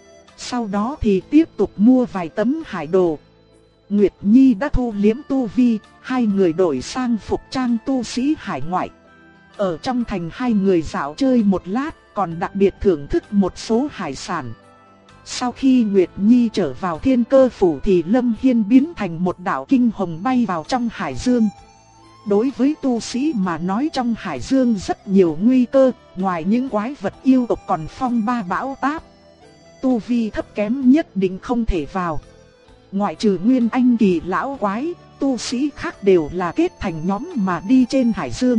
Speaker 1: Sau đó thì tiếp tục mua vài tấm hải đồ. Nguyệt Nhi đã thu liếm tu vi, hai người đổi sang phục trang tu sĩ hải ngoại. Ở trong thành hai người dạo chơi một lát, còn đặc biệt thưởng thức một số hải sản. Sau khi Nguyệt Nhi trở vào Thiên Cơ Phủ thì Lâm Hiên biến thành một đạo kinh hồng bay vào trong hải dương. Đối với tu sĩ mà nói, trong hải dương rất nhiều nguy cơ, ngoài những quái vật yêu tộc còn phong ba bão táp. Tu vi thấp kém nhất định không thể vào. Ngoại trừ Nguyên Anh kỳ lão quái, tu sĩ khác đều là kết thành nhóm mà đi trên hải dương.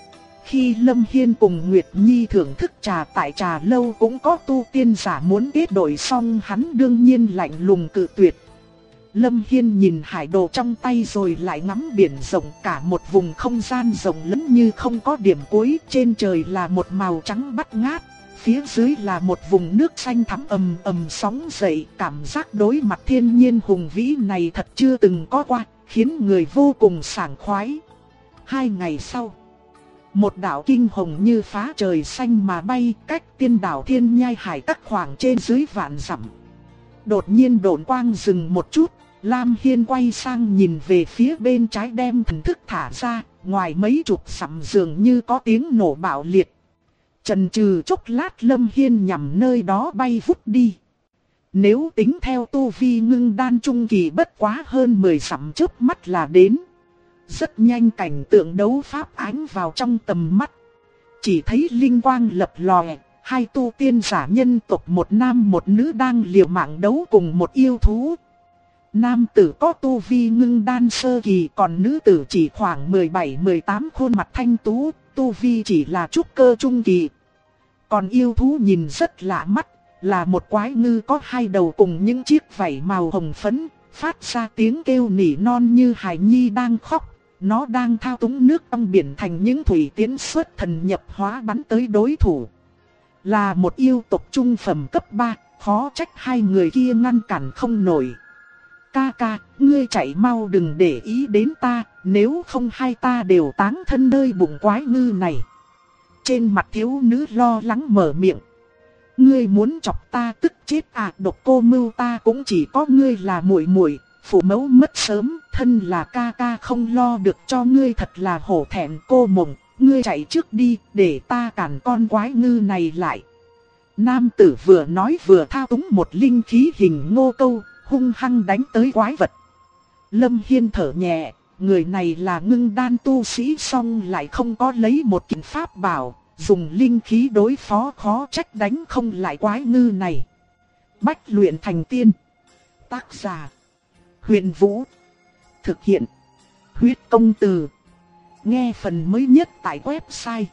Speaker 1: Khi Lâm Hiên cùng Nguyệt Nhi thưởng thức trà tại trà lâu, cũng có tu tiên giả muốn kết đội, song hắn đương nhiên lạnh lùng cự tuyệt. Lâm Hiên nhìn hải đồ trong tay rồi lại ngắm biển rộng, cả một vùng không gian rộng lớn như không có điểm cuối. Trên trời là một màu trắng bát ngát, phía dưới là một vùng nước xanh thẳm ầm ầm sóng dậy. Cảm giác đối mặt thiên nhiên hùng vĩ này thật chưa từng có qua, khiến người vô cùng sảng khoái. 2 ngày sau, một đạo kinh hồng như phá trời xanh mà bay, cách tiên đảo Thiên Nhai Hải Các khoảng trên dưới vạn dặm. Đột nhiên độn quang dừng một chút, Lam Hiên quay sang nhìn về phía bên trái, đem thần thức thả ra, ngoài mấy chục dặm dường như có tiếng nổ bạo liệt. Chần chừ chốc lát, Lâm Hiên nhằm nơi đó bay vút đi. Nếu tính theo tu vi ngưng đan trung kỳ, bất quá hơn 10 dặm chớp mắt là đến. Rất nhanh cảnh tượng đấu pháp ánh vào trong tầm mắt. Chỉ thấy linh quang lập lòe, hai tu tiên giả nhân tộc, một nam một nữ đang liều mạng đấu cùng một yêu thú. Nam tử có tu vi ngưng đan sơ kỳ, còn nữ tử chỉ khoảng 17-18, khuôn mặt thanh tú, tu vi chỉ là trúc cơ trung kỳ. Còn yêu thú nhìn rất lạ mắt, là một quái ngư có 2 đầu cùng những chiếc vảy màu hồng phấn, phát ra tiếng kêu nỉ non như hài nhi đang khóc. Nó đang thao túng nước trong biển thành những thủy tiến xuất thần nhập hóa bắn tới đối thủ. Là một yêu tộc trung phẩm cấp 3, khó trách hai người kia ngăn cản không nổi. Ca ca, ngươi chạy mau đừng để ý đến ta, nếu không hai ta đều táng thân nơi bụng quái ngư này. Trên mặt thiếu nữ lo lắng mở miệng. Ngươi muốn chọc ta tức chết à? Độc Cô Mưu, ta cũng chỉ có ngươi là muội muội, phụ mẫu mất sớm, thân là ca ca không lo được cho ngươi, thật là hổ thẹn. Cô Mộng, ngươi chạy trước đi, để ta cản con quái ngư này lại. Nam tử vừa nói vừa thao túng một linh khí hình ngô câu, hung hăng đánh tới quái vật. Lâm Hiên thở nhẹ, người này là ngưng đan tu sĩ song lại không có lấy một kiện pháp bảo, dùng linh khí đối phó khó trách đánh không lại quái ngư này. Bách luyện thành tiên. Tác giả: Huyền Vũ. Thực hiện: Huyết Công Từ. Nghe phần mới nhất tại website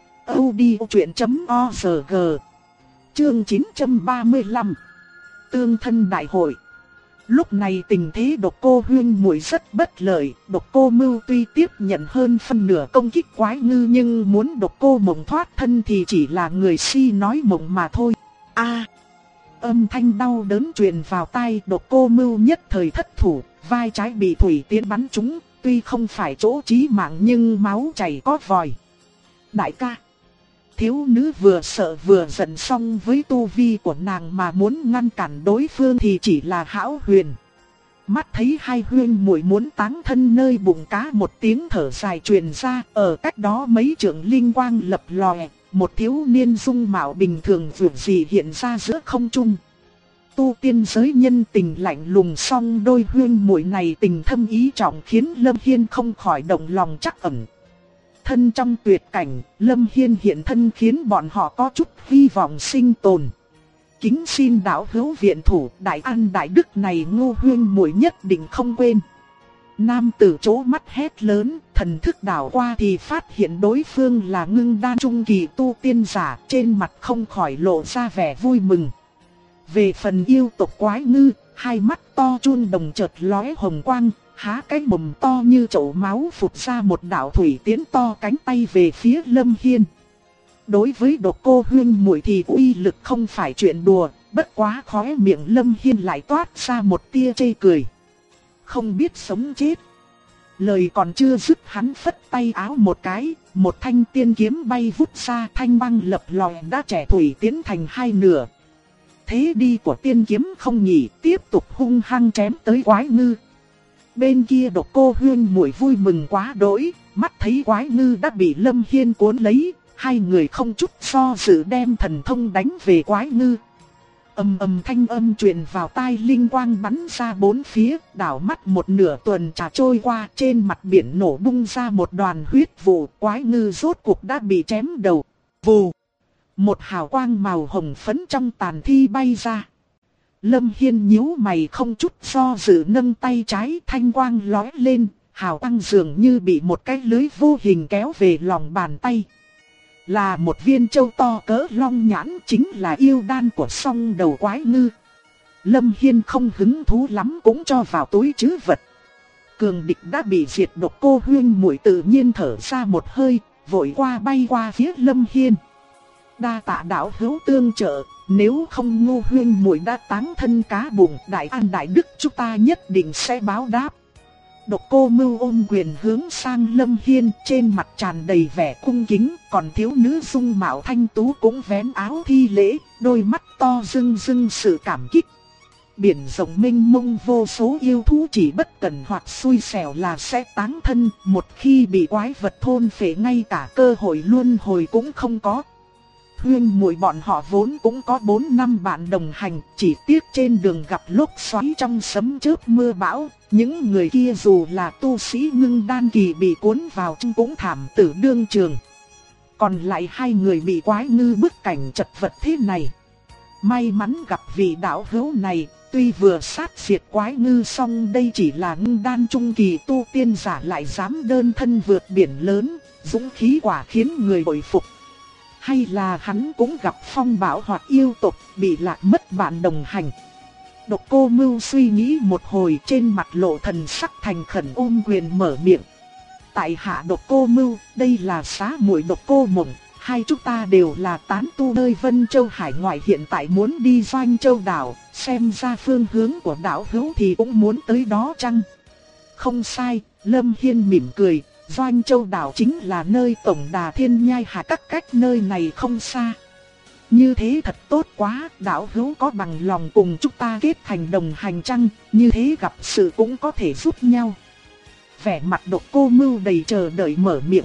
Speaker 1: audiochuyện.org. Chương 935. Tương thân đại hội. Lúc này tình thế Độc Cô huyên muội rất bất lợi, Độc Cô Mưu tuy tiếp nhận hơn phân nửa công kích quái ngư nhưng muốn Độc Cô Mộng thoát thân thì chỉ là người si nói mộng mà thôi. Âm thanh đau đớn truyền vào tai, Độc Cô Mưu nhất thời thất thủ, vai trái bị thủy tiến bắn trúng, tuy không phải chỗ chí mạng nhưng máu chảy có vòi. Đại ca. Thiếu nữ vừa sợ vừa giận, xong với tu vi của nàng mà muốn ngăn cản đối phương thì chỉ là hão huyền. Mắt thấy hai huyên muội muốn táng thân nơi bụng cá, một tiếng thở dài truyền ra, ở cách đó mấy trượng linh quang lập lòe, một thiếu niên dung mạo bình thường vượt gì hiện ra giữa không trung. Tu tiên giới nhân tình lạnh lùng, song đôi huyên muội này tình thâm ý trọng khiến Lâm Hiên không khỏi động lòng trắc ẩn. Thân trong tuyệt cảnh, Lâm Hiên hiện thân khiến bọn họ có chút hy vọng sinh tồn. Kính xin đạo hữu viện thủ, đại an đại đức này Ngô huyên muội nhất định không quên. Nam tử chố mắt hét lớn, thần thức đảo qua thì phát hiện đối phương là ngưng đan trung kỳ tu tiên giả, trên mặt không khỏi lộ ra vẻ vui mừng. Về phần yêu tộc quái ngư, hai mắt to chun đồng chợt lóe hồng quang, há cái mồm to như chậu máu phụt ra một đạo thủy tiến to cánh tay về phía Lâm Hiên. Đối với Độc Cô huyên muội thì uy lực không phải chuyện đùa, bất quá khóe miệng Lâm Hiên lại toát ra một tia chê cười. Không biết sống chết. Lời còn chưa dứt hắn phất tay áo một cái, một thanh tiên kiếm bay vút ra, thanh băng lập lòe đã chẻ thủy tiến thành hai nửa. Thế đi của tiên kiếm không nghỉ, tiếp tục hung hăng chém tới quái ngư. Bên kia Độc Cô huyên muội vui mừng quá đỗi, mắt thấy quái ngư đã bị Lâm Hiên cuốn lấy, hai người không chút do dự đem thần thông đánh về quái ngư. Thanh âm truyền vào tai, linh quang bắn ra bốn phía, đảo mắt một nửa tuần trà trôi qua, trên mặt biển nổ bung ra một đoàn huyết vụ, quái ngư rốt cuộc đã bị chém đầu. Vù! Một hào quang màu hồng phấn trong tàn thi bay ra. Lâm Hiên nhíu mày không chút do dự nâng tay trái, thanh quang lóe lên, hào quang dường như bị một cái lưới vô hình kéo về lòng bàn tay. Là một viên châu to cỡ long nhãn, chính là yêu đan của song đầu quái ngư. Lâm Hiên không hứng thú lắm cũng cho vào túi trữ vật. Cường địch đã bị diệt, Độc Cô huyên muội tự nhiên thở ra một hơi, vội bay qua phía Lâm Hiên. Đa tạ đạo hữu tương trợ, nếu không Ngô huyên muội đã táng thân cá bụng, đại an đại đức chúng ta nhất định sẽ báo đáp. Độc Cô Mưu ôm quyền hướng sang Lâm Hiên, trên mặt tràn đầy vẻ cung kính, còn thiếu nữ dung mạo thanh tú cũng vén áo thi lễ, đôi mắt to rưng rưng sự cảm kích. Biển rộng mênh mông vô số yêu thú chỉ bất cẩn hoặc xui xẻo là sẽ táng thân, một khi bị quái vật thôn phệ ngay cả cơ hội luân hồi cũng không có. Huyên muội bọn họ vốn cũng có 4 năm bạn đồng hành, chỉ tiếc trên đường gặp lốc xoáy trong sấm chớp mưa bão, những người kia dù là tu sĩ ngưng đan kỳ bị cuốn vào trong cũng thảm tử đương trường. Còn lại hai người bị quái ngư bức cảnh chật vật thế này. May mắn gặp vị đạo hữu này, tuy vừa sát diệt quái ngư song đây chỉ là ngưng đan trung kỳ tu tiên giả lại dám đơn thân vượt biển lớn, dũng khí quả khiến người bội phục. Hay là hắn cũng gặp phong bão hoặc yêu tộc, bị lạc mất bạn đồng hành. Độc Cô Mưu suy nghĩ một hồi, trên mặt lộ thần sắc thành khẩn ôm quyền mở miệng. Tại hạ Độc Cô Mưu, đây là xá muội Độc Cô Mộng, hai chúng ta đều là tán tu nơi Vân Châu hải ngoại, hiện tại muốn đi Doanh Châu đảo, xem ra phương hướng của đạo hữu thì cũng muốn tới đó chăng? Không sai, Lâm Hiên mỉm cười, Doanh Châu đảo chính là nơi tổng đà thiên nhai hải các, cách nơi này không xa. Như thế thật tốt quá, đạo hữu có bằng lòng cùng chúng ta kết thành đồng hành chăng, như thế gặp sự cũng có thể giúp nhau. Vẻ mặt Độc Cô Mưu đầy chờ đợi mở miệng.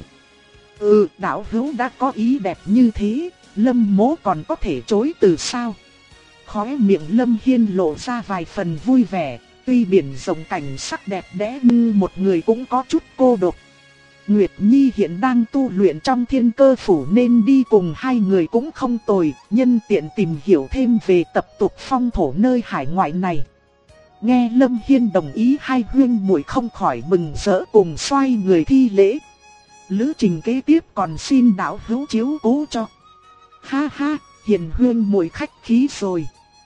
Speaker 1: Đạo hữu đã có ý đẹp như thế, Lâm mỗ còn có thể chối từ sao? Khóe miệng Lâm Hiên lộ ra vài phần vui vẻ, tuy biển rộng cảnh sắc đẹp đẽ nhưng một người cũng có chút cô độc. Nguyệt Nhi hiện đang tu luyện trong Thiên Cơ Phủ nên đi cùng hai người cũng không tồi, nhân tiện tìm hiểu thêm về tập tục phong thổ nơi hải ngoại này. Nghe Lâm Hiên đồng ý, hai huyên muội không khỏi mừng rỡ cùng xoay người thi lễ. Lữ trình kế tiếp còn xin đạo hữu chiếu cố cho. Ha ha, hiền huyên muội khách khí rồi.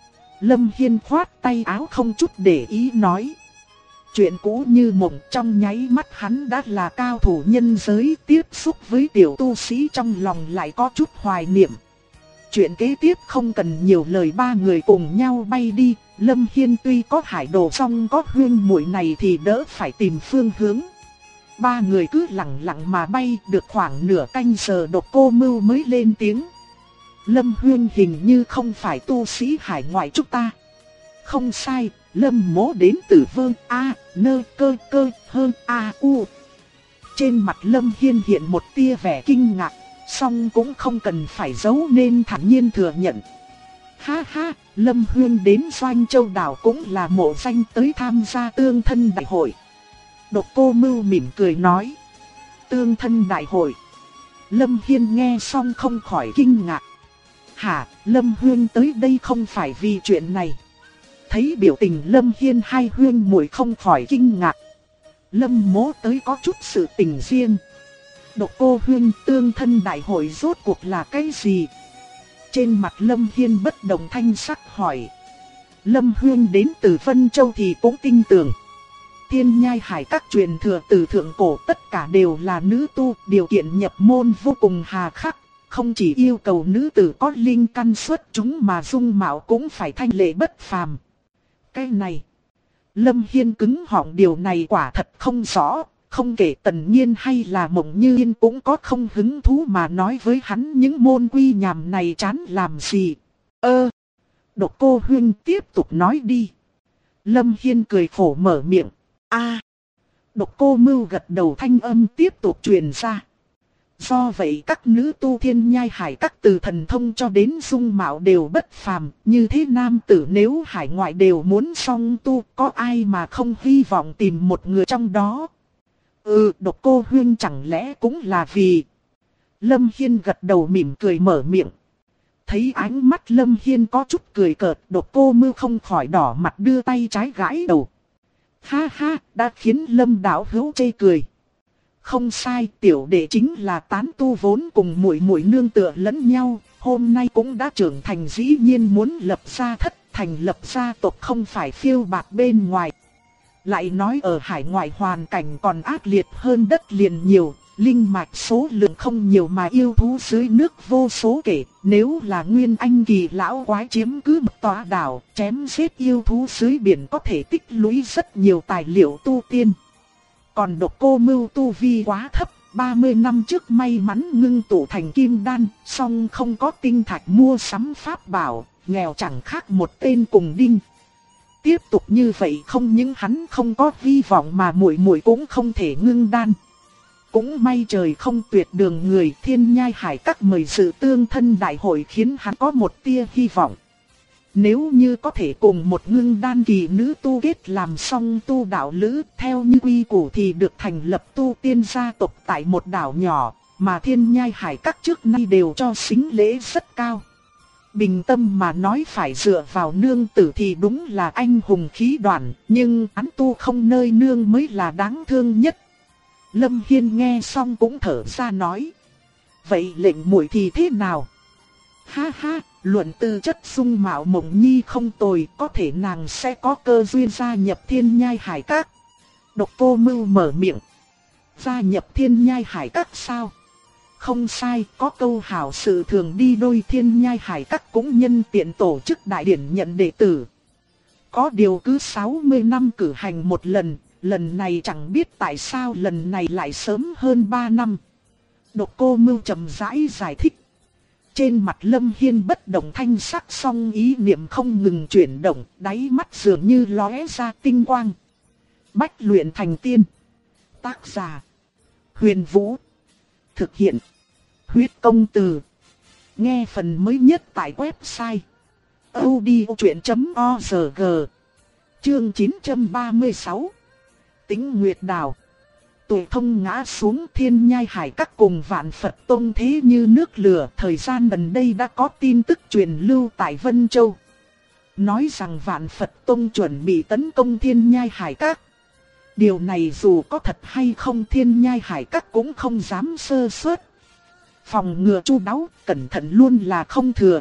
Speaker 1: Lâm Hiên khoát tay áo không chút để ý nói. Chuyện cũ như mộng, trong nháy mắt hắn đã là cao thủ nhân giới, tiếp xúc với tiểu tu sĩ trong lòng lại có chút hoài niệm. Chuyện kế tiếp không cần nhiều lời, ba người cùng nhau bay đi. Lâm Hiên tuy có hải đồ song có huyên muội này thì đỡ phải tìm phương hướng. Ba người cứ lặng lặng mà bay được khoảng nửa canh giờ, Độc Cô Mưu mới lên tiếng. Lâm huyên hình như không phải tu sĩ hải ngoại chúng ta. Không sai, Lâm mỗ đến từ Vương A, Nơ Cơ Cơ Hơn A U. Trên mặt Lâm Hiên hiện một tia vẻ kinh ngạc, song cũng không cần phải giấu nên thản nhiên thừa nhận. Ha ha, Lâm huyên đến Doanh Châu đảo cũng là mộ danh tới tham gia tương thân đại hội. Độc Cô Mưu mỉm cười nói. Tương thân đại hội. Lâm Hiên nghe xong không khỏi kinh ngạc. Hả, Lâm huyên tới đây không phải vì chuyện này? Thấy biểu tình Lâm Hiên, hai huyên muội không khỏi kinh ngạc. Lâm mỗ tới có chút sự tình riêng. Độc Cô huyên, tương thân đại hội rốt cuộc là cái gì? Trên mặt Lâm Hiên bất động thanh sắc hỏi. Lâm huyên đến từ Vân Châu thì cũng tin tưởng. Thiên nhai hải các truyền thừa từ thượng cổ tất cả đều là nữ tu, điều kiện nhập môn vô cùng hà khắc. Không chỉ yêu cầu nữ tử có linh căn xuất chúng mà dung mạo cũng phải thanh lệ bất phàm. Cái này, Lâm Hiên cứng họng, điều này quả thật không rõ. Không kể Tần Nhiên hay là Mộng Như Yên cũng có không hứng thú mà nói với hắn những môn quy nhảm này chán làm gì. Độc Cô huynh tiếp tục nói đi. Lâm Hiên cười khổ mở miệng. Độc Cô Mưu gật đầu, thanh âm tiếp tục truyền ra. Do vậy các nữ tu thiên nhai hải các từ thần thông cho đến dung mạo đều bất phàm, như thế nam tử nếu hải ngoại đều muốn song tu, có ai mà không hy vọng tìm một người trong đó. Độc Cô huynh chẳng lẽ cũng là vì... Lâm Hiên gật đầu mỉm cười mở miệng. Thấy ánh mắt Lâm Hiên có chút cười cợt, Độc Cô Mưu không khỏi đỏ mặt đưa tay trái gãi đầu. Ha ha, đã khiến Lâm đạo hữu chê cười. Không sai, tiểu đệ chính là tán tu vốn cùng muội muội nương tựa lẫn nhau, hôm nay cũng đã trưởng thành, dĩ nhiên muốn lập gia thất, thành lập gia tộc, không phải phiêu bạt bên ngoài. Lại nói ở hải ngoại hoàn cảnh còn ác liệt hơn đất liền nhiều, linh mạch số lượng không nhiều mà yêu thú dưới nước vô số kể, nếu là nguyên anh kỳ lão quái chiếm cứ một tòa đảo, chém giết yêu thú dưới biển có thể tích lũy rất nhiều tài liệu tu tiên. Còn Độc Cô Mưu tu vi quá thấp, 30 năm trước may mắn ngưng tụ thành kim đan, song không có tinh thạch mua sắm pháp bảo, nghèo chẳng khác một tên cùng đinh. Tiếp tục như vậy không những hắn không có hy vọng mà muội muội cũng không thể ngưng đan. Cũng may trời không tuyệt đường người, thiên nhai hải các mời sự tương thân đại hội khiến hắn có một tia hy vọng. Nếu như có thể cùng một ngưng đan kỳ nữ tu kết làm song tu đạo lữ, theo như quy củ thì được thành lập tu tiên gia tộc tại một đảo nhỏ, mà thiên nhai hải các trước nay đều cho sính lễ rất cao. Bình tâm mà nói, phải dựa vào nương tử thì đúng là anh hùng khí đoạn, nhưng án tu không nơi nương mới là đáng thương nhất. Lâm Hiên nghe xong cũng thở ra nói. Vậy lệnh muội thì thế nào? Ha ha, luận tư chất dung mạo Mộng Nhi không tồi, có thể nàng sẽ có cơ duyên gia nhập thiên nhai hải các. Độc Cô Mưu mở miệng. Gia nhập thiên nhai hải các sao? Không sai, có câu hảo sự thường đi đôi, Thiên Nhai Hải Các cũng nhân tiện tổ chức đại điển nhận đệ tử. Có điều cứ 60 năm cử hành một lần, lần này chẳng biết tại sao lần này lại sớm hơn 3 năm. Độc Cô Mưu chậm rãi giải thích. Trên mặt Lâm Hiên bất động thanh sắc, song ý niệm không ngừng chuyển động, đáy mắt dường như lóe ra tinh quang. Bách luyện thành tiên. Tác giả: Huyền Vũ. Thực hiện: Huyết Công Từ. Nghe phần mới nhất tại website audiochuyện.org. Chương 936. Tĩnh Nguyệt Đảo. Tuổi Thông ngã xuống, Thiên Nhai Hải Các cùng Vạn Phật Tông thế như nước lửa. Thời gian gần đây đã có tin tức truyền lưu tại Vân Châu, nói rằng Vạn Phật Tông chuẩn bị tấn công Thiên Nhai Hải Các. Điều này dù có thật hay không, Thiên Nhai Hải Các cũng không dám sơ suất. Phòng ngừa chu đáo, cẩn thận luôn là không thừa.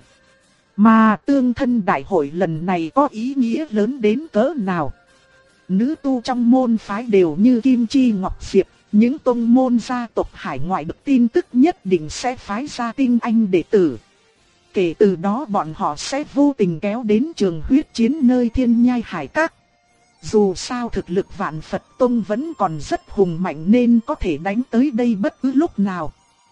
Speaker 1: Mà tương thân đại hội lần này có ý nghĩa lớn đến cỡ nào? Nữ tu trong môn phái đều như Kim Chi Ngọc Diệp, những tông môn gia tộc hải ngoại được tin tức nhất định sẽ phái ra tinh anh đệ tử. Kể từ đó bọn họ sẽ vô tình kéo đến trường huyết chiến nơi Thiên Nhai Hải Các. Dù sao thực lực Vạn Phật Tông vẫn còn rất hùng mạnh nên có thể đánh tới đây bất cứ lúc nào.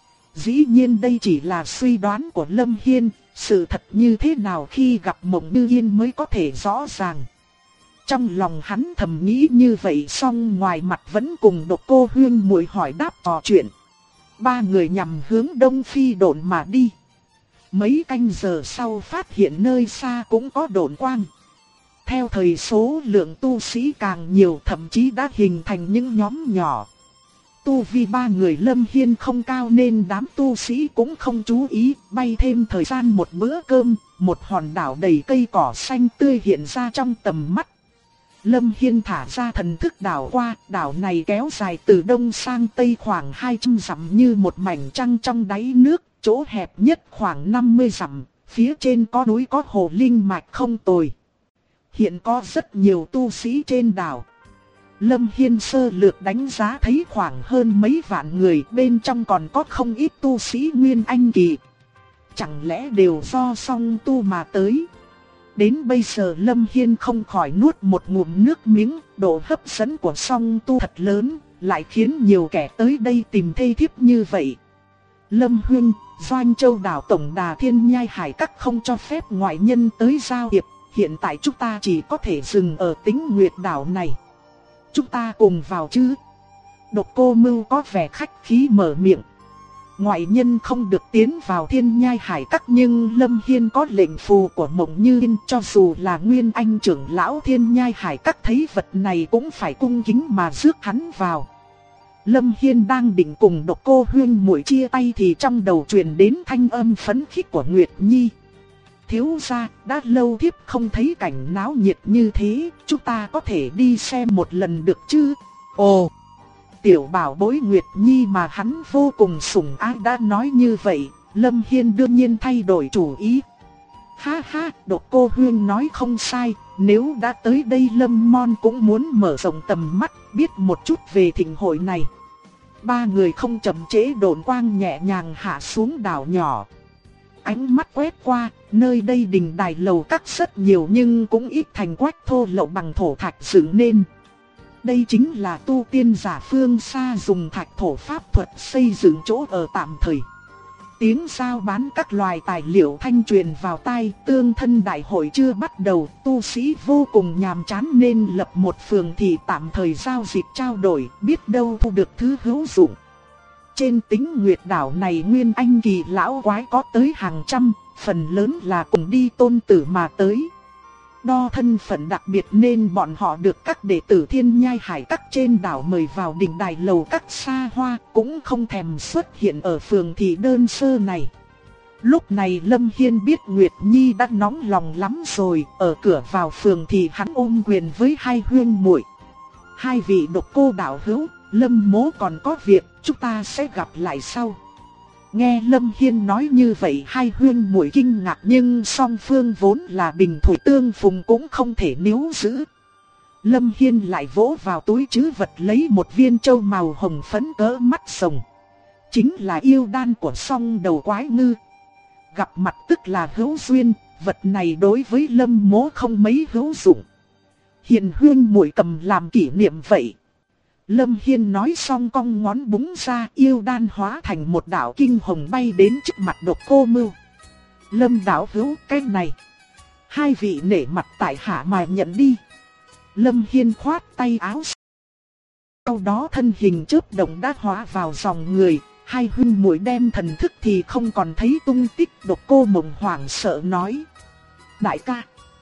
Speaker 1: Dĩ nhiên đây chỉ là suy đoán của Lâm Hiên, sự thật như thế nào khi gặp Mộng Như Yên mới có thể rõ ràng. Trong lòng hắn thầm nghĩ như vậy, song ngoài mặt vẫn cùng Độc Cô Huyên muội hỏi đáp trò chuyện. Ba người nhằm hướng đông phi độn mà đi. Mấy canh giờ sau phát hiện nơi xa cũng có độn quang. Theo thời số lượng tu sĩ càng nhiều, thậm chí đã hình thành những nhóm nhỏ. Tu vi ba người Lâm Hiên không cao nên đám tu sĩ cũng không chú ý. Bay thêm thời gian một bữa cơm, một hòn đảo đầy cây cỏ xanh tươi hiện ra trong tầm mắt. Lâm Hiên thả ra thần thức đảo qua, đảo này kéo dài từ đông sang tây khoảng 200 dặm như một mảnh trăng trong đáy nước, chỗ hẹp nhất khoảng 50 dặm, phía trên có núi có hồ linh mạch không tồi. Hiện có rất nhiều tu sĩ trên đảo. Lâm Hiên sơ lược đánh giá thấy khoảng hơn mấy vạn người, bên trong còn có không ít tu sĩ Nguyên Anh kỳ. Chẳng lẽ đều do song tu mà tới? Đến bây giờ Lâm Hiên không khỏi nuốt một ngụm nước miếng, độ hấp dẫn của song tu thật lớn, lại khiến nhiều kẻ tới đây tìm thê thiếp như vậy. Lâm Huynh, Doanh Châu đảo tổng đà Thiên Nhai Hải Các không cho phép ngoại nhân tới giao hiệp, hiện tại chúng ta chỉ có thể dừng ở Tĩnh Nguyệt đảo này. Chúng ta cùng vào chứ? Độc Cô Mưu có vẻ khách khí mở miệng. Ngoại nhân không được tiến vào Thiên Nhai Hải Các, nhưng Lâm Hiên có lệnh phù của Mộng Như Yên, cho dù là Nguyên Anh trưởng lão Thiên Nhai Hải Các thấy vật này cũng phải cung kính mà rước hắn vào. Lâm Hiên đang định cùng Độc Cô Huyên muội chia tay thì trong đầu truyền đến thanh âm phấn khích của Nguyệt Nhi. Thiếu gia, đã lâu thiếp không thấy cảnh náo nhiệt như thế, chúng ta có thể đi xem một lần được chứ? Ồ! Tiểu bảo bối Nguyệt Nhi mà hắn vô cùng sủng ái đã nói như vậy, Lâm Hiên đương nhiên thay đổi chủ ý. Ha ha, Độc Cô Huyên nói không sai, nếu đã tới đây Lâm Mon cũng muốn mở rộng tầm mắt, biết một chút về thịnh hội này. Ba người không chậm trễ, độn quang nhẹ nhàng hạ xuống đảo nhỏ. Ánh mắt quét qua, nơi đây đình đài lầu các rất nhiều nhưng cũng ít thành quách thô lậu bằng thổ thạch dựng nên. Đây chính là tu tiên giả phương xa dùng thạch thổ pháp thuật xây dựng chỗ ở tạm thời. Tiếng giao bán các loài tài liệu thanh truyền vào tai, tương thân đại hội chưa bắt đầu, tu sĩ vô cùng nhàm chán nên lập một phường thị tạm thời giao dịch trao đổi, biết đâu thu được thứ hữu dụng. Trên Tĩnh Nguyệt đảo này Nguyên Anh kỳ lão quái có tới hàng trăm, phần lớn là cùng đi tôn tử mà tới. Đo thân phận đặc biệt nên bọn họ được các đệ tử Thiên Nhai Hải Các trên đảo mời vào đình đài lầu các xa hoa, cũng không thèm xuất hiện ở phường thị đơn sơ này. Lúc này Lâm Hiên biết Nguyệt Nhi đã nóng lòng lắm rồi, ở cửa vào phường thị hắn ôm quyền với hai huyên muội. Hai vị Độc Cô đạo hữu, Lâm mỗ còn có việc, chúng ta sẽ gặp lại sau. Nghe Lâm Hiên nói như vậy hai huyên muội kinh ngạc, nhưng song phương vốn là bình thủy tương phùng cũng không thể níu giữ. Lâm Hiên lại vỗ vào túi trữ vật lấy một viên châu màu hồng phấn cỡ mắt rồng. chính là yêu đan của song đầu quái ngư. Gặp mặt tức là hữu duyên, vật này đối với Lâm Mỗ không mấy hữu dụng. Hiền huyên muội cầm làm kỷ niệm vậy. Lâm Hiên nói xong cong ngón búng ra, yêu đan hóa thành một đạo kinh hồng bay đến trước mặt Độc Cô Mưu. Lâm đạo hữu, cái này, hai vị nể mặt tại hạ mà nhận đi. Lâm Hiên khoát tay áo. Sau đó thân hình chớp động đã hóa vào dòng người, hai huynh muội đem thần thức thì không còn thấy tung tích. Độc Cô Mộng hoảng sợ nói: đại ca,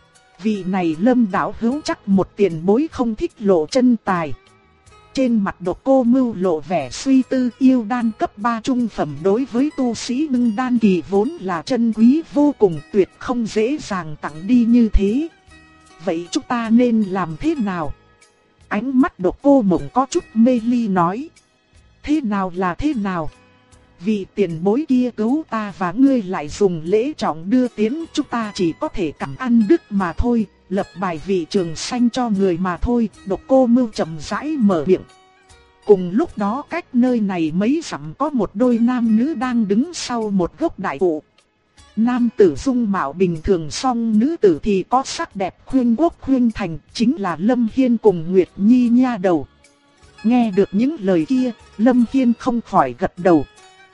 Speaker 1: vị này Lâm đạo hữu chắc một tiền bối không thích lộ chân tài. Trên mặt Độc Cô Mưu lộ vẻ suy tư, yêu đan cấp 3 trung phẩm đối với tu sĩ ngưng đan kỳ vốn là chân quý vô cùng, tuyệt không dễ dàng tặng đi như thế. Vậy chúng ta nên làm thế nào? Ánh mắt Độc Cô Mộng có chút mê ly nói: thế nào là thế nào? Vị tiền bối kia cứu ta và ngươi lại dùng lễ trọng đưa tiến, chúng ta chỉ có thể cảm ăn đức mà thôi, lập bài vị trường sanh cho người mà thôi. Độc Cô Mưu chậm rãi mở miệng. Cùng lúc đó cách nơi này mấy dặm có một đôi nam nữ đang đứng sau một gốc đại thụ. Nam tử dung mạo bình thường, song nữ tử thì có sắc đẹp khuyên quốc khuyên thành, chính là Lâm Hiên cùng Nguyệt Nhi nha đầu. Nghe được những lời kia, Lâm Hiên không khỏi gật đầu.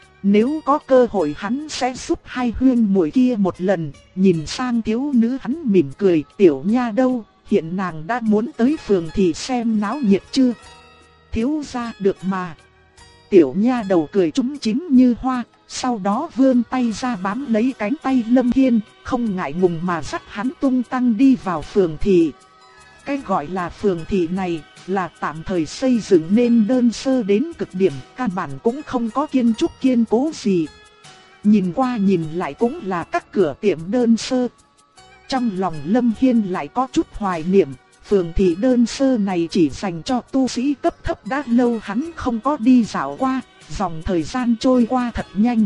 Speaker 1: Nếu có cơ hội hắn sẽ giúp hai huyên muội kia một lần. Nhìn sang thiếu nữ hắn mỉm cười: tiểu nha đâu, hiện nàng đã muốn tới phường thì xem náo nhiệt chưa? Thiếu gia được mà. Tiểu nha đầu cười trúng chím như hoa, sau đó vươn tay ra bám lấy cánh tay Lâm Hiên, không ngại ngùng mà dắt hắn tung tăng đi vào phường thị. Cái gọi là phường thị này là tạm thời xây dựng nên đơn sơ đến cực điểm, căn bản cũng không có kiến trúc kiên cố gì. Nhìn qua nhìn lại cũng là các cửa tiệm đơn sơ. Trong lòng Lâm Hiên lại có chút hoài niệm, phường thị đơn sơ này chỉ dành cho tu sĩ cấp thấp, đã lâu hắn không có đi dạo qua, dòng thời gian trôi qua thật nhanh.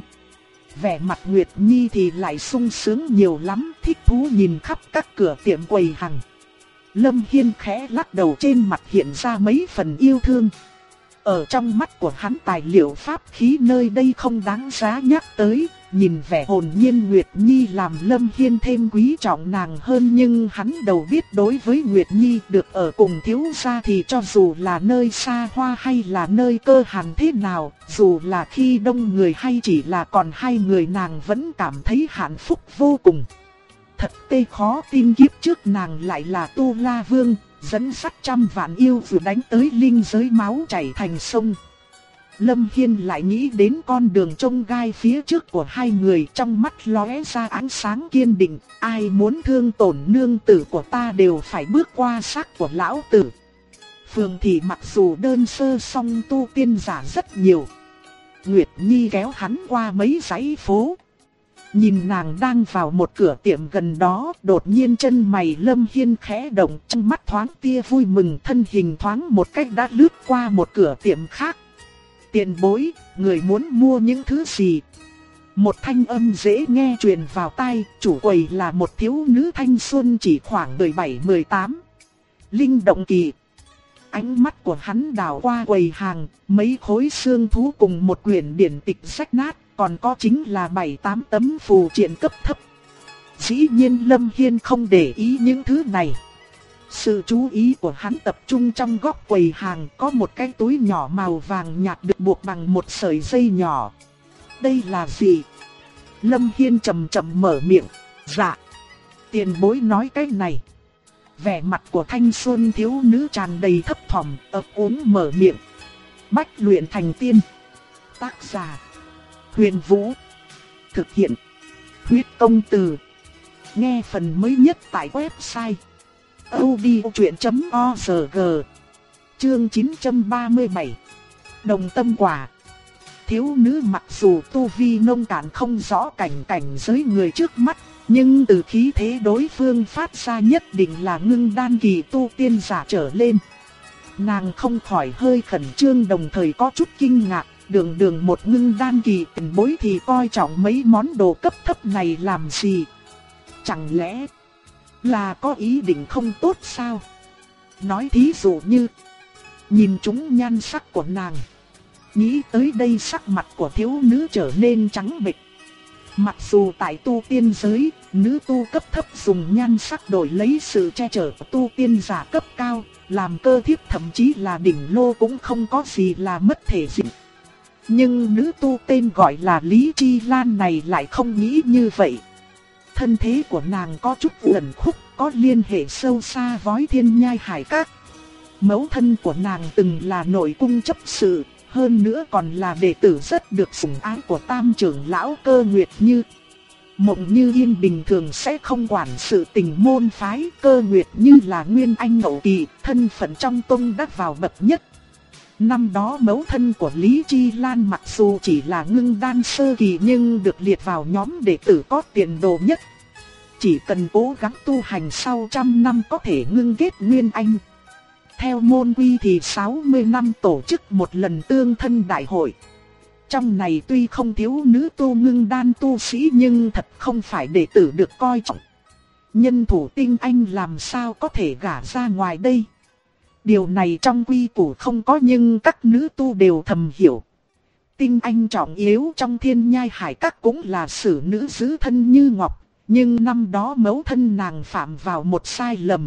Speaker 1: Vẻ mặt Nguyệt Nhi thì lại sung sướng nhiều lắm, thích thú nhìn khắp các cửa tiệm quầy hàng. Lâm Hiên khẽ lắc đầu, trên mặt hiện ra mấy phần yêu thương. Ở trong mắt của hắn tài liệu pháp khí nơi đây không đáng giá nhắc tới. Nhìn vẻ hồn nhiên Nguyệt Nhi làm Lâm Hiên thêm quý trọng nàng hơn. Nhưng hắn đầu biết đối với Nguyệt Nhi được ở cùng thiếu gia thì cho dù là nơi xa hoa hay là nơi cơ hàn thế nào, dù là khi đông người hay chỉ là còn hai người, nàng vẫn cảm thấy hạnh phúc vô cùng. Thật tê khó tin kiếp trước nàng lại là Tu La Vương, dẫn dắt trăm vạn yêu vừa đánh tới linh giới máu chảy thành sông. Lâm Hiên lại nghĩ đến con đường chông gai phía trước của hai người, trong mắt lóe ra ánh sáng kiên định. Ai muốn thương tổn nương tử của ta đều phải bước qua xác của lão tử. Phường thị mặc dù đơn sơ song tu tiên giả rất nhiều. Nguyệt Nhi kéo hắn qua mấy dãy phố. Nhìn nàng đang vào một cửa tiệm gần đó, đột nhiên chân mày Lâm Hiên khẽ động, trong mắt thoáng tia vui mừng, thân hình thoáng một cách đã lướt qua một cửa tiệm khác. Tiền bối, người muốn mua những thứ gì? Một thanh âm dễ nghe truyền vào tai, chủ quầy là một thiếu nữ thanh xuân chỉ khoảng 17-18. Linh động kỳ. Ánh mắt của hắn đảo qua quầy hàng, mấy khối xương thú cùng một quyển điển tịch rách nát, còn có chính là 7-8 tấm phù triện cấp thấp. Dĩ nhiên Lâm Hiên không để ý những thứ này. Sự chú ý của hắn tập trung trong góc quầy hàng, có một cái túi nhỏ màu vàng nhạt được buộc bằng một sợi dây nhỏ. Đây là gì? Lâm Hiên chậm chậm mở miệng. Dạ. Tiền bối nói cái này. Vẻ mặt của thanh xuân thiếu nữ tràn đầy thấp thỏm, ấp úng mở miệng. Bách luyện thành tiên. Tác giả: Huyền Vũ. Thực hiện: Huyết Công Từ. Nghe phần mới nhất tại website audiochuyện.org. Chương 937. Đồng tâm quả. Thiếu nữ mặc dù tu vi nông cạn không rõ cảnh giới người trước mắt, nhưng từ khí thế đối phương phát ra nhất định là ngưng đan kỳ tu tiên giả trở lên. Nàng không khỏi hơi khẩn trương, đồng thời có chút kinh ngạc. Đường một ngưng đan kỳ tiền bối thì coi trọng mấy món đồ cấp thấp này làm gì? Chẳng lẽ là có ý định không tốt sao? Nói thí dụ như nhìn chúng nhan sắc của nàng, Nghĩ tới đây sắc mặt của thiếu nữ trở nên trắng bệch. Mặc dù tại tu tiên giới, nữ tu cấp thấp dùng nhan sắc đổi lấy sự che chở của tu tiên giả cấp cao, làm cơ thiếp thậm chí là đỉnh lô cũng không có gì là mất thể diện. Nhưng nữ tu tên gọi là Lý Chi Lan này lại không nghĩ như vậy. Thân thế của nàng có chút uẩn khúc, có liên hệ sâu xa với Thiên Nhai Hải Các. Mẫu thân của nàng từng là nội cung chấp sự, hơn nữa còn là đệ tử rất được sủng ái của Tam trưởng lão Cơ Nguyệt Như. Mộng Như Yên bình thường sẽ không quản sự tình môn phái, Cơ Nguyệt Như là nguyên anh hậu kỳ, thân phận trong tông đắc vào bậc nhất. Năm đó mẫu thân của Lý Chi Lan mặc dù chỉ là ngưng đan sơ kỳ nhưng được liệt vào nhóm đệ tử có tiền đồ nhất. Chỉ cần cố gắng tu hành sau trăm năm có thể ngưng kết nguyên anh. Theo môn quy thì 60 năm tổ chức một lần tương thân đại hội. Trong này tuy không thiếu nữ tu ngưng đan tu sĩ nhưng thật không phải đệ tử được coi trọng. Nhân thủ tinh anh làm sao có thể gả ra ngoài đây. Điều này trong quy củ không có nhưng các nữ tu đều thầm hiểu. Tinh anh trọng yếu trong Thiên Nhai Hải Các cũng là xử nữ giữ thân như ngọc. Nhưng năm đó mẫu thân nàng phạm vào một sai lầm.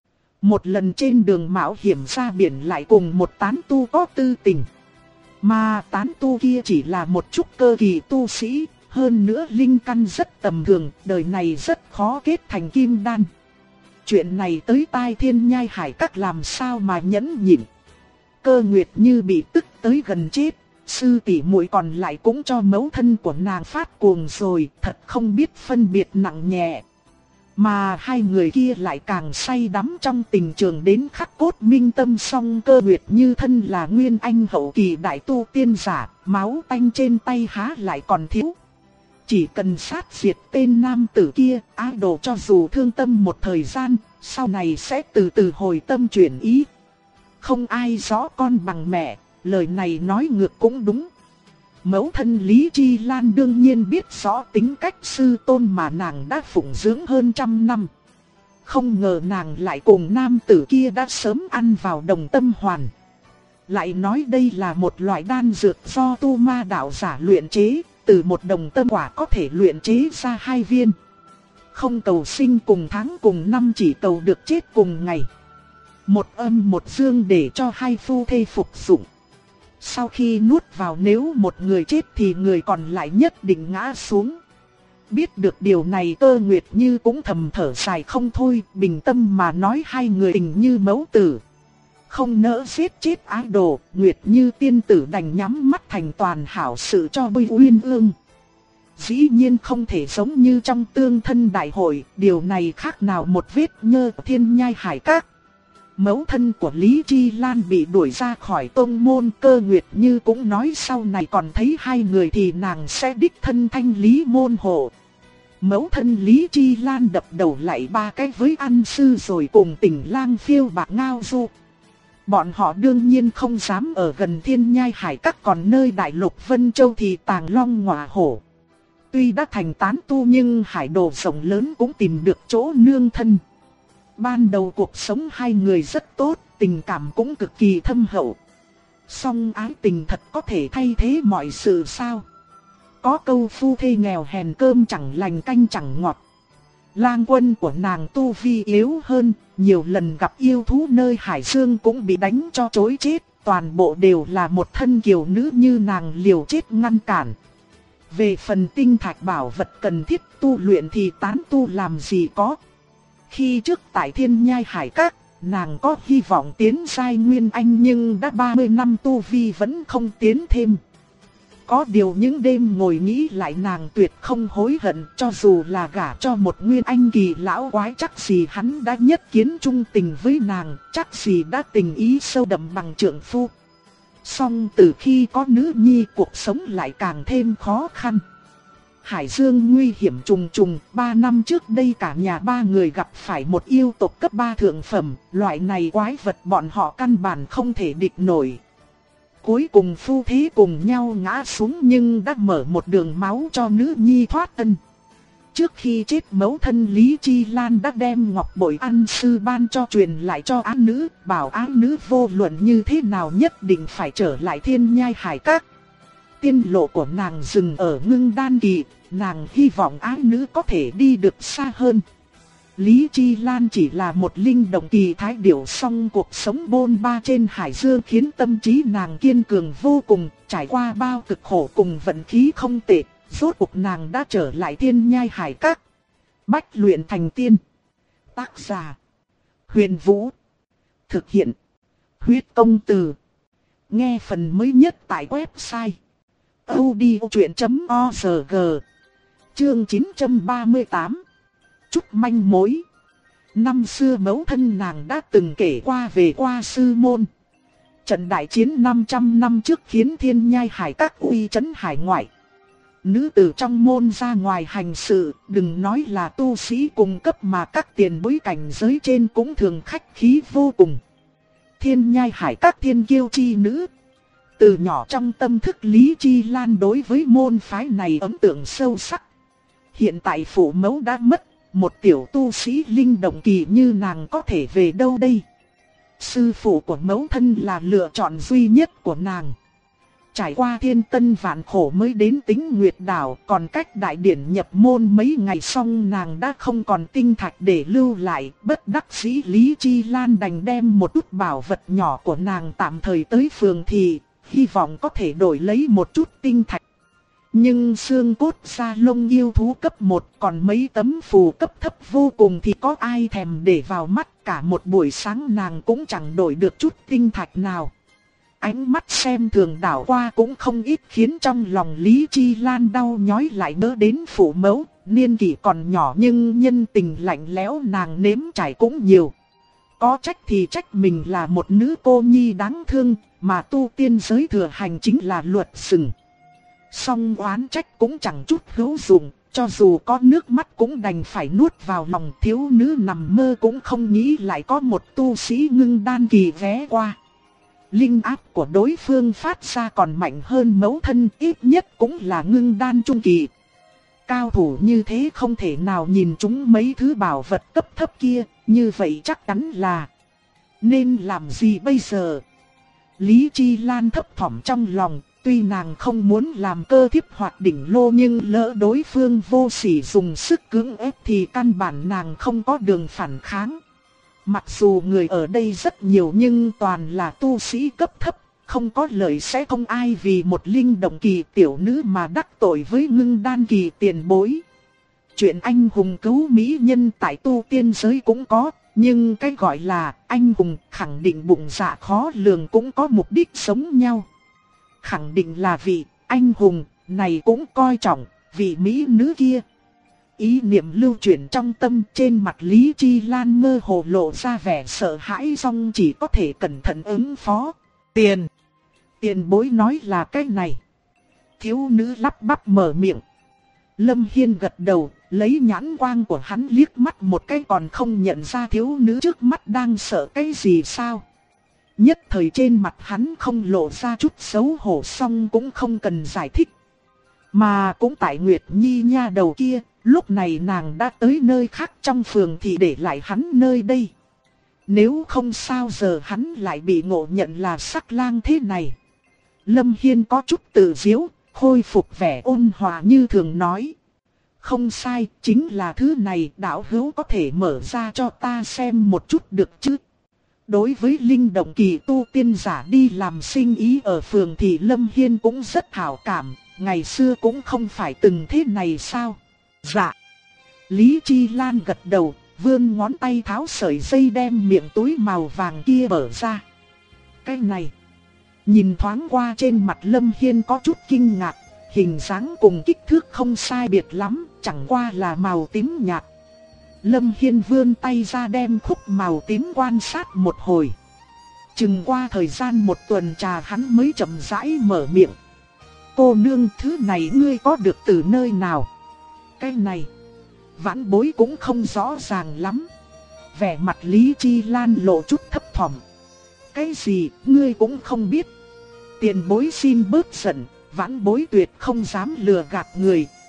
Speaker 1: Một lần trên đường mạo hiểm ra biển lại cùng một tán tu có tư tình. Mà tán tu kia chỉ là một chút cơ kỳ tu sĩ, hơn nữa linh căn rất tầm thường, đời này rất khó kết thành kim đan. Chuyện này tới tai Thiên Nhai Hải Các làm sao mà nhẫn nhịn. Cơ Nguyệt Như bị tức tới gần chết, sư tỷ muội còn lại cũng cho mẫu thân của nàng phát cuồng rồi, thật không biết phân biệt nặng nhẹ. Mà hai người kia lại càng say đắm trong tình trường đến khắc cốt minh tâm. Song Cơ Nguyệt Như thân là nguyên anh hậu kỳ đại tu tiên giả, máu tanh trên tay há lại còn thiếu. Chỉ cần sát diệt tên nam tử kia, á đồ cho dù thương tâm một thời gian, sau này sẽ từ từ hồi tâm chuyển ý. Không ai rõ con bằng mẹ, lời này nói ngược cũng đúng. Mẫu thân Lý Chi Lan đương nhiên biết rõ tính cách sư tôn mà nàng đã phụng dưỡng hơn 100 năm. Không ngờ nàng lại cùng nam tử kia đã sớm ăn vào đồng tâm hoàn. Lại nói đây là một loại đan dược do tu ma đạo giả luyện chế, từ một đồng tâm quả có thể luyện chế ra 2 viên. Không cầu sinh cùng tháng cùng năm, chỉ cầu được chết cùng ngày. Một âm một dương để cho hai phu thê phục dụng. Sau khi nuốt vào nếu một người chết thì người còn lại nhất định ngã xuống. Biết được điều này Cơ Nguyệt Như cũng thầm thở dài không thôi, bình tâm mà nói hai người tình như mẫu tử. Không nỡ giết chết ái đồ, Nguyệt Như tiên tử đành nhắm mắt thành toàn hảo sự cho Bùi Uyên Ương. Dĩ nhiên không thể giống như trong tương thân đại hội, điều này khác nào một vết nhơ của Thiên Nhai Hải Các. Mẫu thân của Lý Chi Lan bị đuổi ra khỏi tông môn, Cơ Nguyệt Như cũng nói sau này còn thấy hai người thì nàng sẽ đích thân thanh lý môn hộ. Mẫu thân Lý Chi Lan đập đầu lại 3 cái với An sư rồi cùng Tình Lang phiêu bạc ngao du. Bọn họ đương nhiên không dám ở gần Thiên Nhai Hải Các, còn nơi Đại Lục Vân Châu thì tàng long ngọa hổ. Tuy đã thành tán tu nhưng hải đồ rộng lớn cũng tìm được chỗ nương thân. Ban đầu cuộc sống hai người rất tốt, tình cảm cũng cực kỳ thâm hậu. Song ái tình thật có thể thay thế mọi sự sao? Có câu phu thê nghèo hèn cơm chẳng lành canh chẳng ngọt. Lang quân của nàng tu vi yếu hơn, nhiều lần gặp yêu thú nơi hải dương cũng bị đánh cho trối chết. Toàn bộ đều là một thân kiều nữ như nàng liều chết ngăn cản. Về phần tinh thạch bảo vật cần thiết tu luyện thì tán tu làm gì có. Khi trước tại Thiên Nhai Hải Các, nàng có hy vọng tiến giai nguyên anh nhưng đã 30 năm tu vi vẫn không tiến thêm. Có điều những đêm ngồi nghĩ lại nàng tuyệt không hối hận, cho dù là gả cho một nguyên anh kỳ lão quái chắc gì hắn đã nhất kiến trung tình với nàng, chắc gì đã tình ý sâu đậm bằng trượng phu. Song từ khi có nữ nhi cuộc sống lại càng thêm khó khăn. Hải dương nguy hiểm trùng trùng, 3 năm trước đây cả nhà 3 người gặp phải một yêu tộc cấp 3 thượng phẩm, loại này quái vật bọn họ căn bản không thể địch nổi. Cuối cùng phu thê cùng nhau ngã xuống nhưng đã mở một đường máu cho nữ nhi thoát thân. Trước khi chết mẫu thân Lý Chi Lan đã đem ngọc bội ăn sư ban cho truyền lại cho á nữ, bảo á nữ vô luận như thế nào nhất định phải trở lại Thiên Nhai Hải Các. Tiên lộ của nàng dừng ở ngưng đan kỳ, nàng hy vọng á nữ có thể đi được xa hơn. Lý Chi Lan chỉ là một linh động kỳ thái điểu, song cuộc sống bôn ba trên hải dương khiến tâm trí nàng kiên cường vô cùng, trải qua bao cực khổ cùng vận khí không tệ, rốt cuộc nàng đã trở lại Thiên Nhai Hải Các. Bách luyện thành tiên. Tác giả: Huyền Vũ. Thực hiện: Huyết Công Từ. Nghe phần mới nhất tại website audiochuyện.org. Chương 938. Chút manh mối. Năm xưa mẫu thân nàng đã từng kể qua về qua sư môn. Trận đại chiến 500 năm trước khiến Thiên Nhai Hải Các uy chấn hải ngoại. Nữ tử trong môn ra ngoài hành sự, đừng nói là tu sĩ cùng cấp mà các tiền bối cảnh giới trên cũng thường khách khí vô cùng. Thiên Nhai Hải Các thiên kiêu chi nữ. Từ nhỏ trong tâm thức Lý Chi Lan đối với môn phái này ấn tượng sâu sắc. Hiện tại phụ mẫu đã mất, một tiểu tu sĩ linh động kỳ như nàng có thể về đâu đây? Sư phụ của mẫu thân là lựa chọn duy nhất của nàng. Trải qua thiên tân vạn khổ mới đến Tĩnh Nguyệt Đảo, còn cách đại điển nhập môn mấy ngày xong nàng đã không còn tinh thạch để lưu lại, bất đắc dĩ Lý Chi Lan đành đem một chút bảo vật nhỏ của nàng tạm thời tới phường thị, hy vọng có thể đổi lấy một chút tinh thạch. Nhưng xương cốt da lông yêu thú cấp 1 còn mấy tấm phù cấp thấp vô cùng thì có ai thèm để vào mắt, cả một buổi sáng nàng cũng chẳng đổi được chút tinh thạch nào. Ánh mắt xem thường đảo qua cũng không ít khiến trong lòng Lý Chi Lan đau nhói, lại nhớ đến phụ mẫu, niên kỷ còn nhỏ nhưng nhân tình lạnh lẽo nàng nếm trải cũng nhiều. Có trách thì trách mình là một nữ cô nhi đáng thương, mà tu tiên giới thừa hành chính là luật sừng. Song oán trách cũng chẳng chút hữu dụng, cho dù có nước mắt cũng đành phải nuốt vào lòng. Thiếu nữ nằm mơ cũng không nghĩ lại có một tu sĩ ngưng đan kỳ ghé qua. Linh áp của đối phương phát ra còn mạnh hơn mẫu thân, ít nhất cũng là ngưng đan trung kỳ. Cao thủ như thế không thể nào nhìn trúng mấy thứ bảo vật cấp thấp kia, như vậy chắc chắn là nên làm gì bây giờ? Lý Chi Lan thấp thỏm trong lòng, tuy nàng không muốn làm cơ thiếp hoặc đỉnh lô nhưng lỡ đối phương vô sỉ dùng sức cưỡng ép thì căn bản nàng không có đường phản kháng. Mặc dù người ở đây rất nhiều nhưng toàn là tu sĩ cấp thấp, không có lợi sẽ không ai vì một linh động kỳ tiểu nữ mà đắc tội với ngưng đan kỳ tiền bối. Chuyện anh hùng cứu mỹ nhân tại tu tiên giới cũng có, nhưng cái gọi là anh hùng khẳng định bụng dạ khó lường cũng có mục đích giống nhau. Khẳng định là vị anh hùng này cũng coi trọng vị mỹ nữ kia. Ý niệm lưu chuyển trong tâm, trên mặt Lý Chi Lan mơ hồ lộ ra vẻ sợ hãi, song chỉ có thể cẩn thận ứng phó. Tiền bối nói là cái này. Thiếu nữ lắp bắp mở miệng. Lâm Hiên gật đầu, lấy nhãn quang của hắn liếc mắt một cái còn không nhận ra thiếu nữ trước mắt đang sợ cái gì sao. Nhất thời trên mặt hắn không lộ ra chút xấu hổ, song cũng không cần giải thích. Mà cũng tại Nguyệt Nhi nha đầu kia, lúc này nàng đã tới nơi khác trong phường thì để lại hắn nơi đây. Nếu không sao giờ hắn lại bị ngộ nhận là sắc lang thế này. Lâm Hiên có chút tự giễu, khôi phục vẻ ôn hòa như thường nói. Không sai, chính là thứ này, đạo hữu có thể mở ra cho ta xem một chút được chứ? Đối với linh động kỳ tu tiên giả đi làm sinh ý ở phường thì Lâm Hiên cũng rất hảo cảm, ngày xưa cũng không phải từng thế này sao? Dạ. Lý Chi Lan gật đầu, vươn ngón tay tháo sợi dây đem miệng túi màu vàng kia mở ra. Cái này, nhìn thoáng qua trên mặt Lâm Hiên có chút kinh ngạc, hình dáng cùng kích thước không sai biệt lắm, chẳng qua là màu tím nhạt. Lâm Hiên vươn tay ra đem khúc màu tím quan sát một hồi. Chừng qua thời gian một tuần trà hắn mới chậm rãi mở miệng. Cô nương, thứ này ngươi có được từ nơi nào? Cái này, vãn bối cũng không rõ ràng lắm. Vẻ mặt Lý Chi Lan lộ chút thấp thỏm. Cái gì, ngươi cũng không biết? Tiền bối xin bớt giận, vãn bối tuyệt không dám lừa gạt người.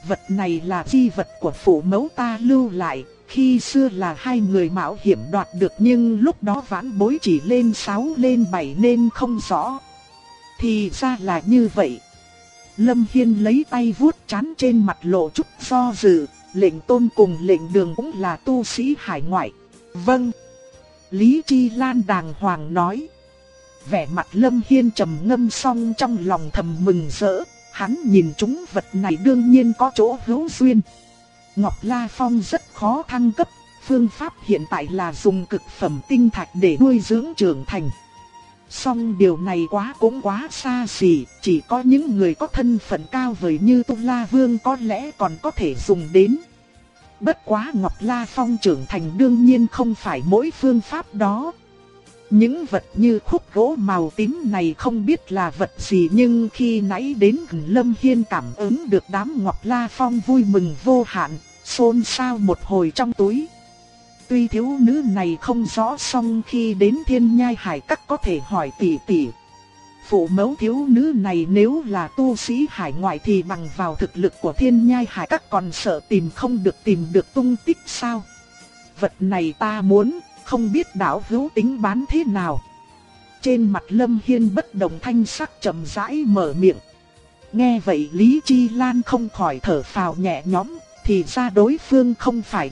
Speaker 1: Vật này là di vật của phụ mẫu ta lưu lại, khi xưa là hai người mạo hiểm đoạt được nhưng lúc đó vãn bối chỉ lên 6 lên 7 nên không rõ. Thì ra là như vậy. Lâm Hiên lấy tay vuốt trán trên mặt lộ chút do dự, lệnh tôn cùng lệnh đường cũng là tu sĩ hải ngoại. Vâng. Lý Chi Lan đàng hoàng nói. Vẻ mặt Lâm Hiên trầm ngâm xong trong lòng thầm mừng rỡ, hắn nhìn chúng vật này đương nhiên có chỗ hữu duyên. Ngọc La Phong rất khó thăng cấp, phương pháp hiện tại là dùng cực phẩm tinh thạch để nuôi dưỡng trưởng thành. Song điều này cũng quá xa xỉ, chỉ có những người có thân phận cao vời như Tu La Vương có lẽ còn có thể dùng đến. Bất quá Ngọc La Phong trưởng thành đương nhiên không phải mỗi phương pháp đó. Những vật như khúc gỗ màu tím này không biết là vật gì nhưng khi nãy đến gần Lâm Hiên cảm ứng được đám Ngọc La Phong vui mừng vô hạn, xôn xao một hồi trong túi. Tuy thiếu nữ này không rõ song khi đến Thiên Nhai Hải Các có thể hỏi tỷ tỷ. Phụ mẫu thiếu nữ này nếu là tu sĩ hải ngoại thì bằng vào thực lực của Thiên Nhai Hải Các còn sợ không tìm được tung tích sao? Vật này ta muốn, không biết đạo hữu tính bán thế nào? Trên mặt Lâm Hiên bất động thanh sắc chậm rãi mở miệng. Nghe vậy Lý Chi Lan không khỏi thở phào nhẹ nhõm, thì ra đối phương không phải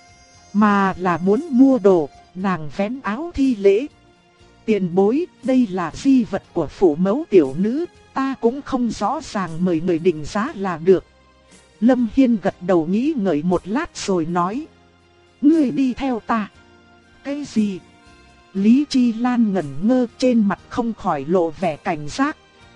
Speaker 1: mà là muốn mua đồ, nàng vén áo thi lễ. Tiền bối, đây là di vật của phụ mẫu tiểu nữ, ta cũng không rõ ràng, mời người định giá là được. Lâm Hiên gật đầu nghĩ ngợi một lát rồi nói. Ngươi đi theo ta. Cái gì? Lý Chi Lan ngẩn ngơ, trên mặt không khỏi lộ vẻ cảnh giác.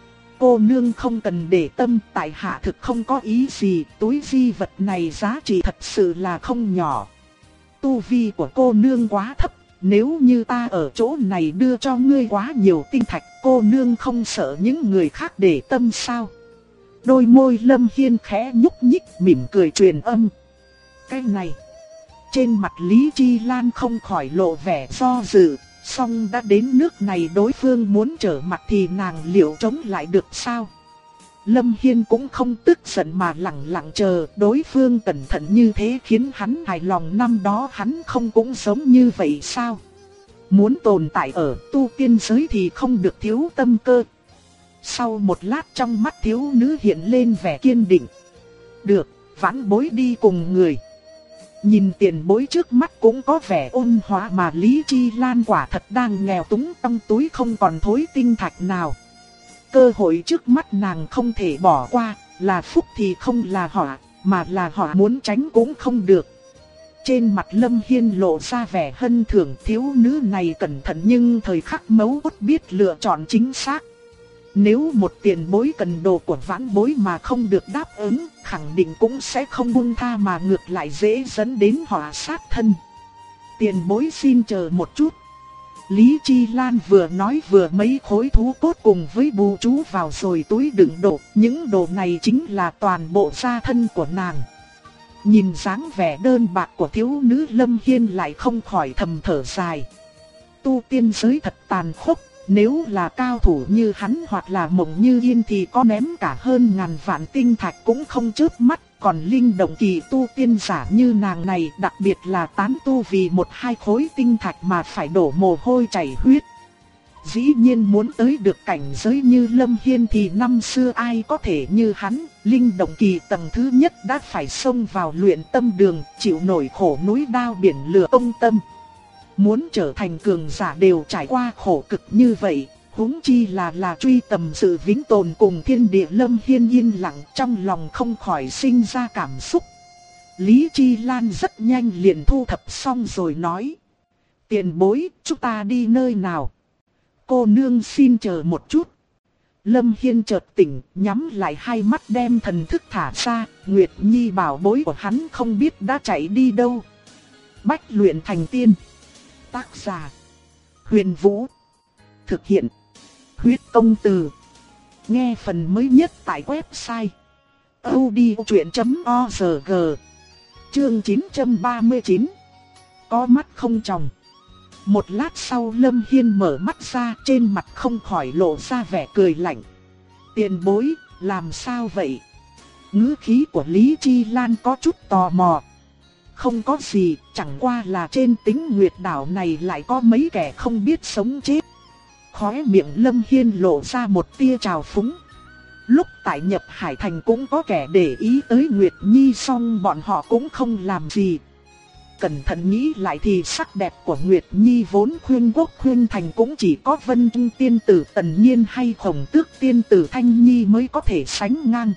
Speaker 1: Cô nương không cần để tâm, tại hạ thực không có ý gì, túi di vật này giá trị thật sự là không nhỏ. Tu vi của cô nương quá thấp, nếu như ta ở chỗ này đưa cho ngươi quá nhiều tinh thạch, cô nương không sợ những người khác để tâm sao? Đôi môi Lâm Hiên khẽ nhúc nhích mỉm cười truyền âm. Cái này, trên mặt Lý Chi Lan không khỏi lộ vẻ do dự, song đã đến nước này đối phương muốn trở mặt thì nàng liệu chống lại được sao? Lâm Hiên cũng không tức giận mà lặng lặng chờ, đối phương cẩn thận như thế khiến hắn hài lòng, năm đó hắn không cũng giống như vậy sao? Muốn tồn tại ở tu tiên giới thì không được thiếu tâm cơ. Sau một lát trong mắt thiếu nữ hiện lên vẻ kiên định. Được, vãn bối đi cùng người. Nhìn tiền bối trước mắt cũng có vẻ ôn hòa mà Lý Chi Lan quả thật đang nghèo túng, trong túi không còn thối tinh thạch nào. Cơ hội trước mắt nàng không thể bỏ qua, là phúc thì không là họa, mà là họa muốn tránh cũng không được. Trên mặt Lâm Hiên lộ ra vẻ hân thưởng, thiếu nữ này cẩn thận nhưng thời khắc mấu chốt biết lựa chọn chính xác. Nếu một tiền bối cần đồ của vãn bối mà không được đáp ứng, khẳng định cũng sẽ không buông tha mà ngược lại dễ dẫn đến họa sát thân. Tiền bối xin chờ một chút. Lý Chi Lan vừa nói vừa mấy khối thú cốt cùng với bùa chú vào rồi túi đựng đồ, những đồ này chính là toàn bộ gia thân của nàng. Nhìn dáng vẻ đơn bạc của thiếu nữ, Lâm Hiên lại không khỏi thầm thở dài. Tu tiên giới thật tàn khốc, nếu là cao thủ như hắn hoặc là Mộng Như Yên thì có ném cả hơn ngàn vạn tinh thạch cũng không chớp mắt. Còn linh động kỳ tu tiên giả như nàng này, đặc biệt là tán tu, vì một hai khối tinh thạch mà phải đổ mồ hôi chảy huyết. Dĩ nhiên muốn tới được cảnh giới như Lâm Hiên thì năm xưa ai có thể như hắn, linh động kỳ tầng thứ nhất đã phải xông vào luyện tâm đường, chịu nổi khổ núi đao biển lửa công tâm. Muốn trở thành cường giả đều trải qua khổ cực như vậy, huống chi là truy tầm sự vĩnh tồn cùng thiên địa. Lâm Hiên yên lặng, trong lòng không khỏi sinh ra cảm xúc. Lý Chi Lan rất nhanh liền thu thập xong rồi nói. Tiền bối, chúng ta đi nơi nào? Cô nương xin chờ một chút. Lâm Hiên chợt tỉnh, nhắm lại hai mắt đem thần thức thả ra, Nguyệt Nhi bảo bối của hắn không biết đã chạy đi đâu. Bách luyện thành tiên. Tác giả Huyền Vũ. Thực hiện Huyết Công Từ. Nghe phần mới nhất tại website audiochuyện.org. Chương 939. Có mắt không tròng. Một lát sau Lâm Hiên mở mắt ra, trên mặt không khỏi lộ ra vẻ cười lạnh. Tiền bối, làm sao vậy? ngữ khí của Lý Chi Lan có chút tò mò. Không có gì, chẳng qua là trên Tĩnh Nguyệt đảo này lại có mấy kẻ không biết sống chết. Khóe miệng Lâm Hiên lộ ra một tia trào phúng. Lúc tại Nhập Hải Thành cũng có kẻ để ý tới Nguyệt Nhi, song bọn họ cũng không làm gì. Cẩn thận nghĩ lại thì sắc đẹp của Nguyệt Nhi vốn khuyên quốc khuyên thành cũng chỉ có Vân Trung tiên tử Tần Nhiên hay Khổng Tước tiên tử Thanh Nhi mới có thể sánh ngang.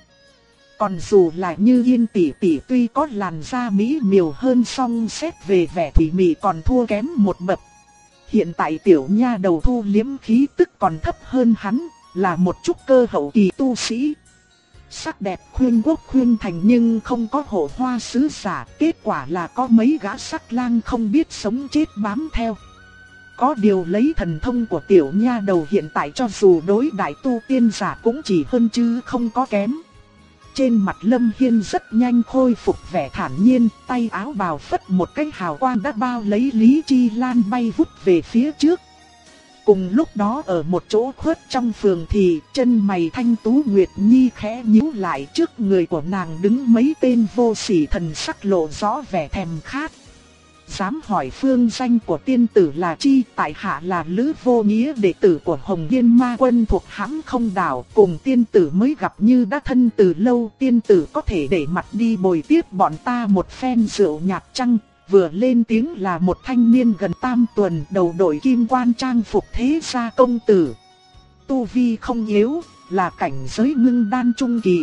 Speaker 1: Còn dù là Như Yên tỷ tỷ tuy có làn da mỹ miều hơn, song xét về vẻ thủy mị còn thua kém một bậc. Hiện tại tiểu nha đầu thu liếm khí tức còn thấp hơn hắn, là một trúc cơ hậu kỳ tu sĩ. Sắc đẹp khuyên quốc khuyên thành nhưng không có hộ hoa sứ giả, kết quả là có mấy gã sắc lang không biết sống chết bám theo. Có điều lấy thần thông của tiểu nha đầu hiện tại cho dù đối đại tu tiên giả cũng chỉ hơn chứ không có kém. Trên mặt Lâm Hiên rất nhanh khôi phục vẻ thản nhiên, tay áo bào phất một cái hào quang đã bao lấy Lý Chi Lan bay vút về phía trước. Cùng lúc đó ở một chỗ khuất trong phường thì chân mày thanh tú Nguyệt Nhi khẽ nhíu lại, trước người của nàng đứng mấy tên vô sỉ, thần sắc lộ rõ vẻ thèm khát. Dám hỏi phương danh của tiên tử là chi? Tại hạ là Lữ Vô Nghĩa, đệ tử của Hồng Liên Ma Quân thuộc Hãm Không Đảo, cùng tiên tử mới gặp như đã thân từ lâu. Tiên tử có thể để mặt đi bồi tiếp bọn ta một phen rượu nhạt chăng? Vừa lên tiếng là một thanh niên gần tam tuần, đầu đội kim quan trang phục thế gia công tử. Tu vi không yếu, là cảnh giới ngưng đan trung kỳ.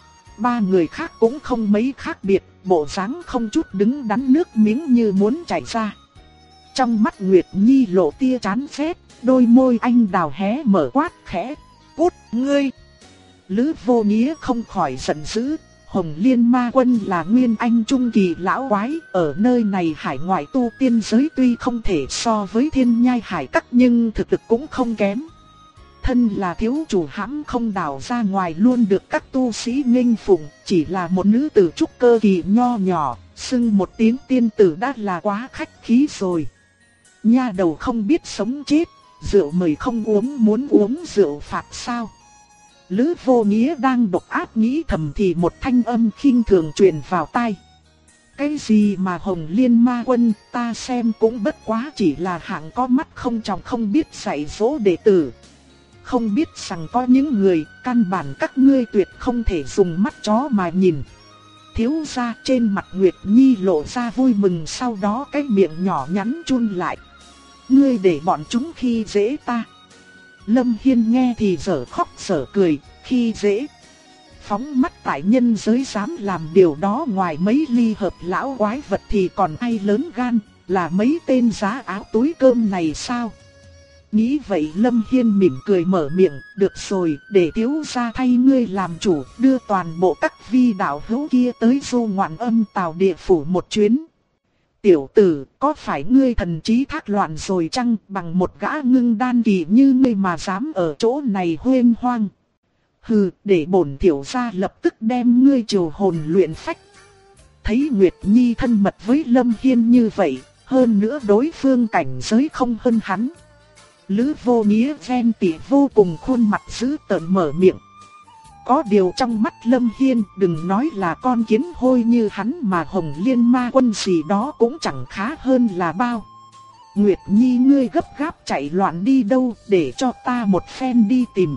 Speaker 1: Ba người khác cũng không mấy khác biệt, bộ dáng không chút đứng đắn, nước miếng như muốn chảy ra. Trong mắt Nguyệt Nhi lộ tia chán ghét, đôi môi anh đào hé mở quát khẽ: "Cút ngươi!" Lữ Vô Nghĩa không khỏi giận dữ. Hồng Liên Ma Quân là nguyên anh trung kỳ lão quái, ở nơi này hải ngoại tu tiên giới tuy không thể so với Thiên Nhai Hải Các nhưng thực lực cũng không kém. Thân là thiếu chủ Hãm Không Đảo, ra ngoài luôn được các tu sĩ nghênh phụng, chỉ là một nữ tử trúc cơ kỳ nho nhỏ, xưng một tiếng tiên tử đã là quá khách khí rồi. Nha đầu không biết sống chết, rượu mời không uống, muốn uống rượu phạt sao? Lữ Vô Nghĩa đang độc ác nghĩ thầm thì một thanh âm khinh thường truyền vào tai. Cái gì mà Hồng Liên Ma Quân, ta xem cũng bất quá chỉ là hạng có mắt không tròng, không biết dạy dỗ đệ tử. Không biết rằng có những người, căn bản các ngươi tuyệt không thể dùng mắt chó mà nhìn. Thiếu gia, trên mặt Nguyệt Nhi lộ ra vui mừng, sau đó cái miệng nhỏ nhắn chun lại. Ngươi để bọn chúng khi dễ ta. Lâm Hiên nghe thì dở khóc dở cười, khi dễ. Phóng mắt tại nhân giới dám làm điều đó ngoài mấy ly hợp lão quái vật thì còn ai lớn gan, là mấy tên giá áo túi cơm này sao? Nghĩ vậy Lâm Hiên mỉm cười mở miệng: "Được rồi, để thiếu gia thay ngươi làm chủ, đưa toàn bộ các vi đạo hữu kia tới Du Ngoạn Âm Tào địa phủ một chuyến." "Tiểu tử, có phải ngươi thần trí thác loạn rồi chăng? Bằng một gã ngưng đan kỳ như ngươi mà dám ở chỗ này huênh hoang. Hừ, để bổn tiểu gia lập tức đem ngươi triều hồn luyện phách." Thấy Nguyệt Nhi thân mật với Lâm Hiên như vậy, hơn nữa đối phương cảnh giới không hơn hắn, Lữ Vô Nghĩa ghen tị vô cùng, khuôn mặt dữ tợn mở miệng. Có điều trong mắt Lâm Hiên, đừng nói là con kiến hôi như hắn mà Hồng Liên Ma Quân gì đó cũng chẳng khá hơn là bao. "Nguyệt Nhi, ngươi gấp gáp chạy loạn đi đâu, để cho ta một phen đi tìm."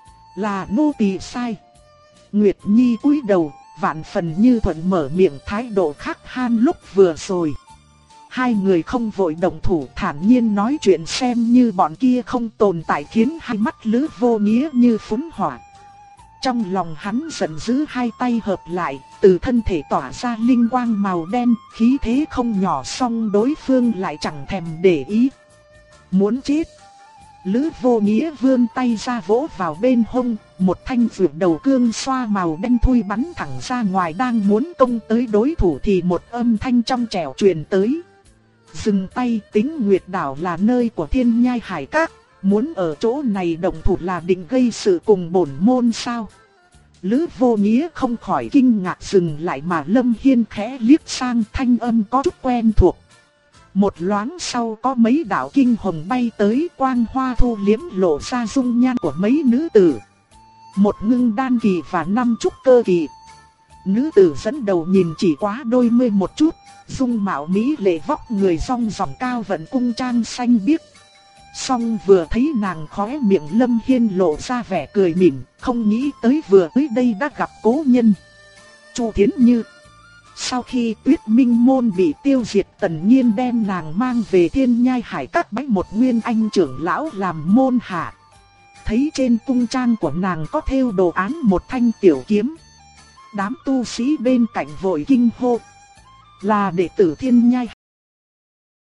Speaker 1: "Là nô tỳ sai." Nguyệt Nhi cúi đầu, vạn phần như thuận mở miệng, thái độ khác han lúc vừa rồi. Hai người không vội động thủ, thản nhiên nói chuyện xem như bọn kia không tồn tại, khiến hai mắt Lữ Vô Nghĩa như phúng hỏa. Trong lòng hắn giận dữ, hai tay hợp lại, từ thân thể tỏa ra linh quang màu đen, khí thế không nhỏ, song đối phương lại chẳng thèm để ý. "Muốn chết!" Lữ Vô Nghĩa vươn tay ra vỗ vào bên hông, một thanh dược đầu cương xoa màu đen thui bắn thẳng ra ngoài, đang muốn công tới đối thủ thì một âm thanh trong trẻo truyền tới. "Dừng tay, Tĩnh Nguyệt đảo là nơi của Thiên Nhai Hải Các, muốn ở chỗ này động thủ là định gây sự cùng bổn môn sao?" Lữ Vô Nghĩa không khỏi kinh ngạc dừng lại, mà Lâm Hiên khẽ liếc sang, thanh âm có chút quen thuộc. Một loáng sau có mấy đạo kinh hồng bay tới, quang hoa thu liếm lộ ra dung nhan của mấy nữ tử. Một ngưng đan kỳ và 5 trúc cơ kỳ. Nữ tử dẫn đầu nhìn chỉ quá đôi mươi một chút, dung mạo mỹ lệ vóc người rong ròng cao vận cung trang xanh biếc. Song vừa thấy nàng khóe miệng Lâm Hiên lộ ra vẻ cười mỉm, không nghĩ tới vừa tới đây đã gặp cố nhân. Chu Thiến Như. Sau khi Tuyết Minh môn bị tiêu diệt, Tần Nhiên đem nàng mang về Thiên Nhai Hải Các bái một nguyên anh trưởng lão làm môn hạ. Thấy trên cung trang của nàng có thêu đồ án một thanh tiểu kiếm. Đám tu sĩ bên cạnh vội kinh hô: là đệ tử Thiên Nhai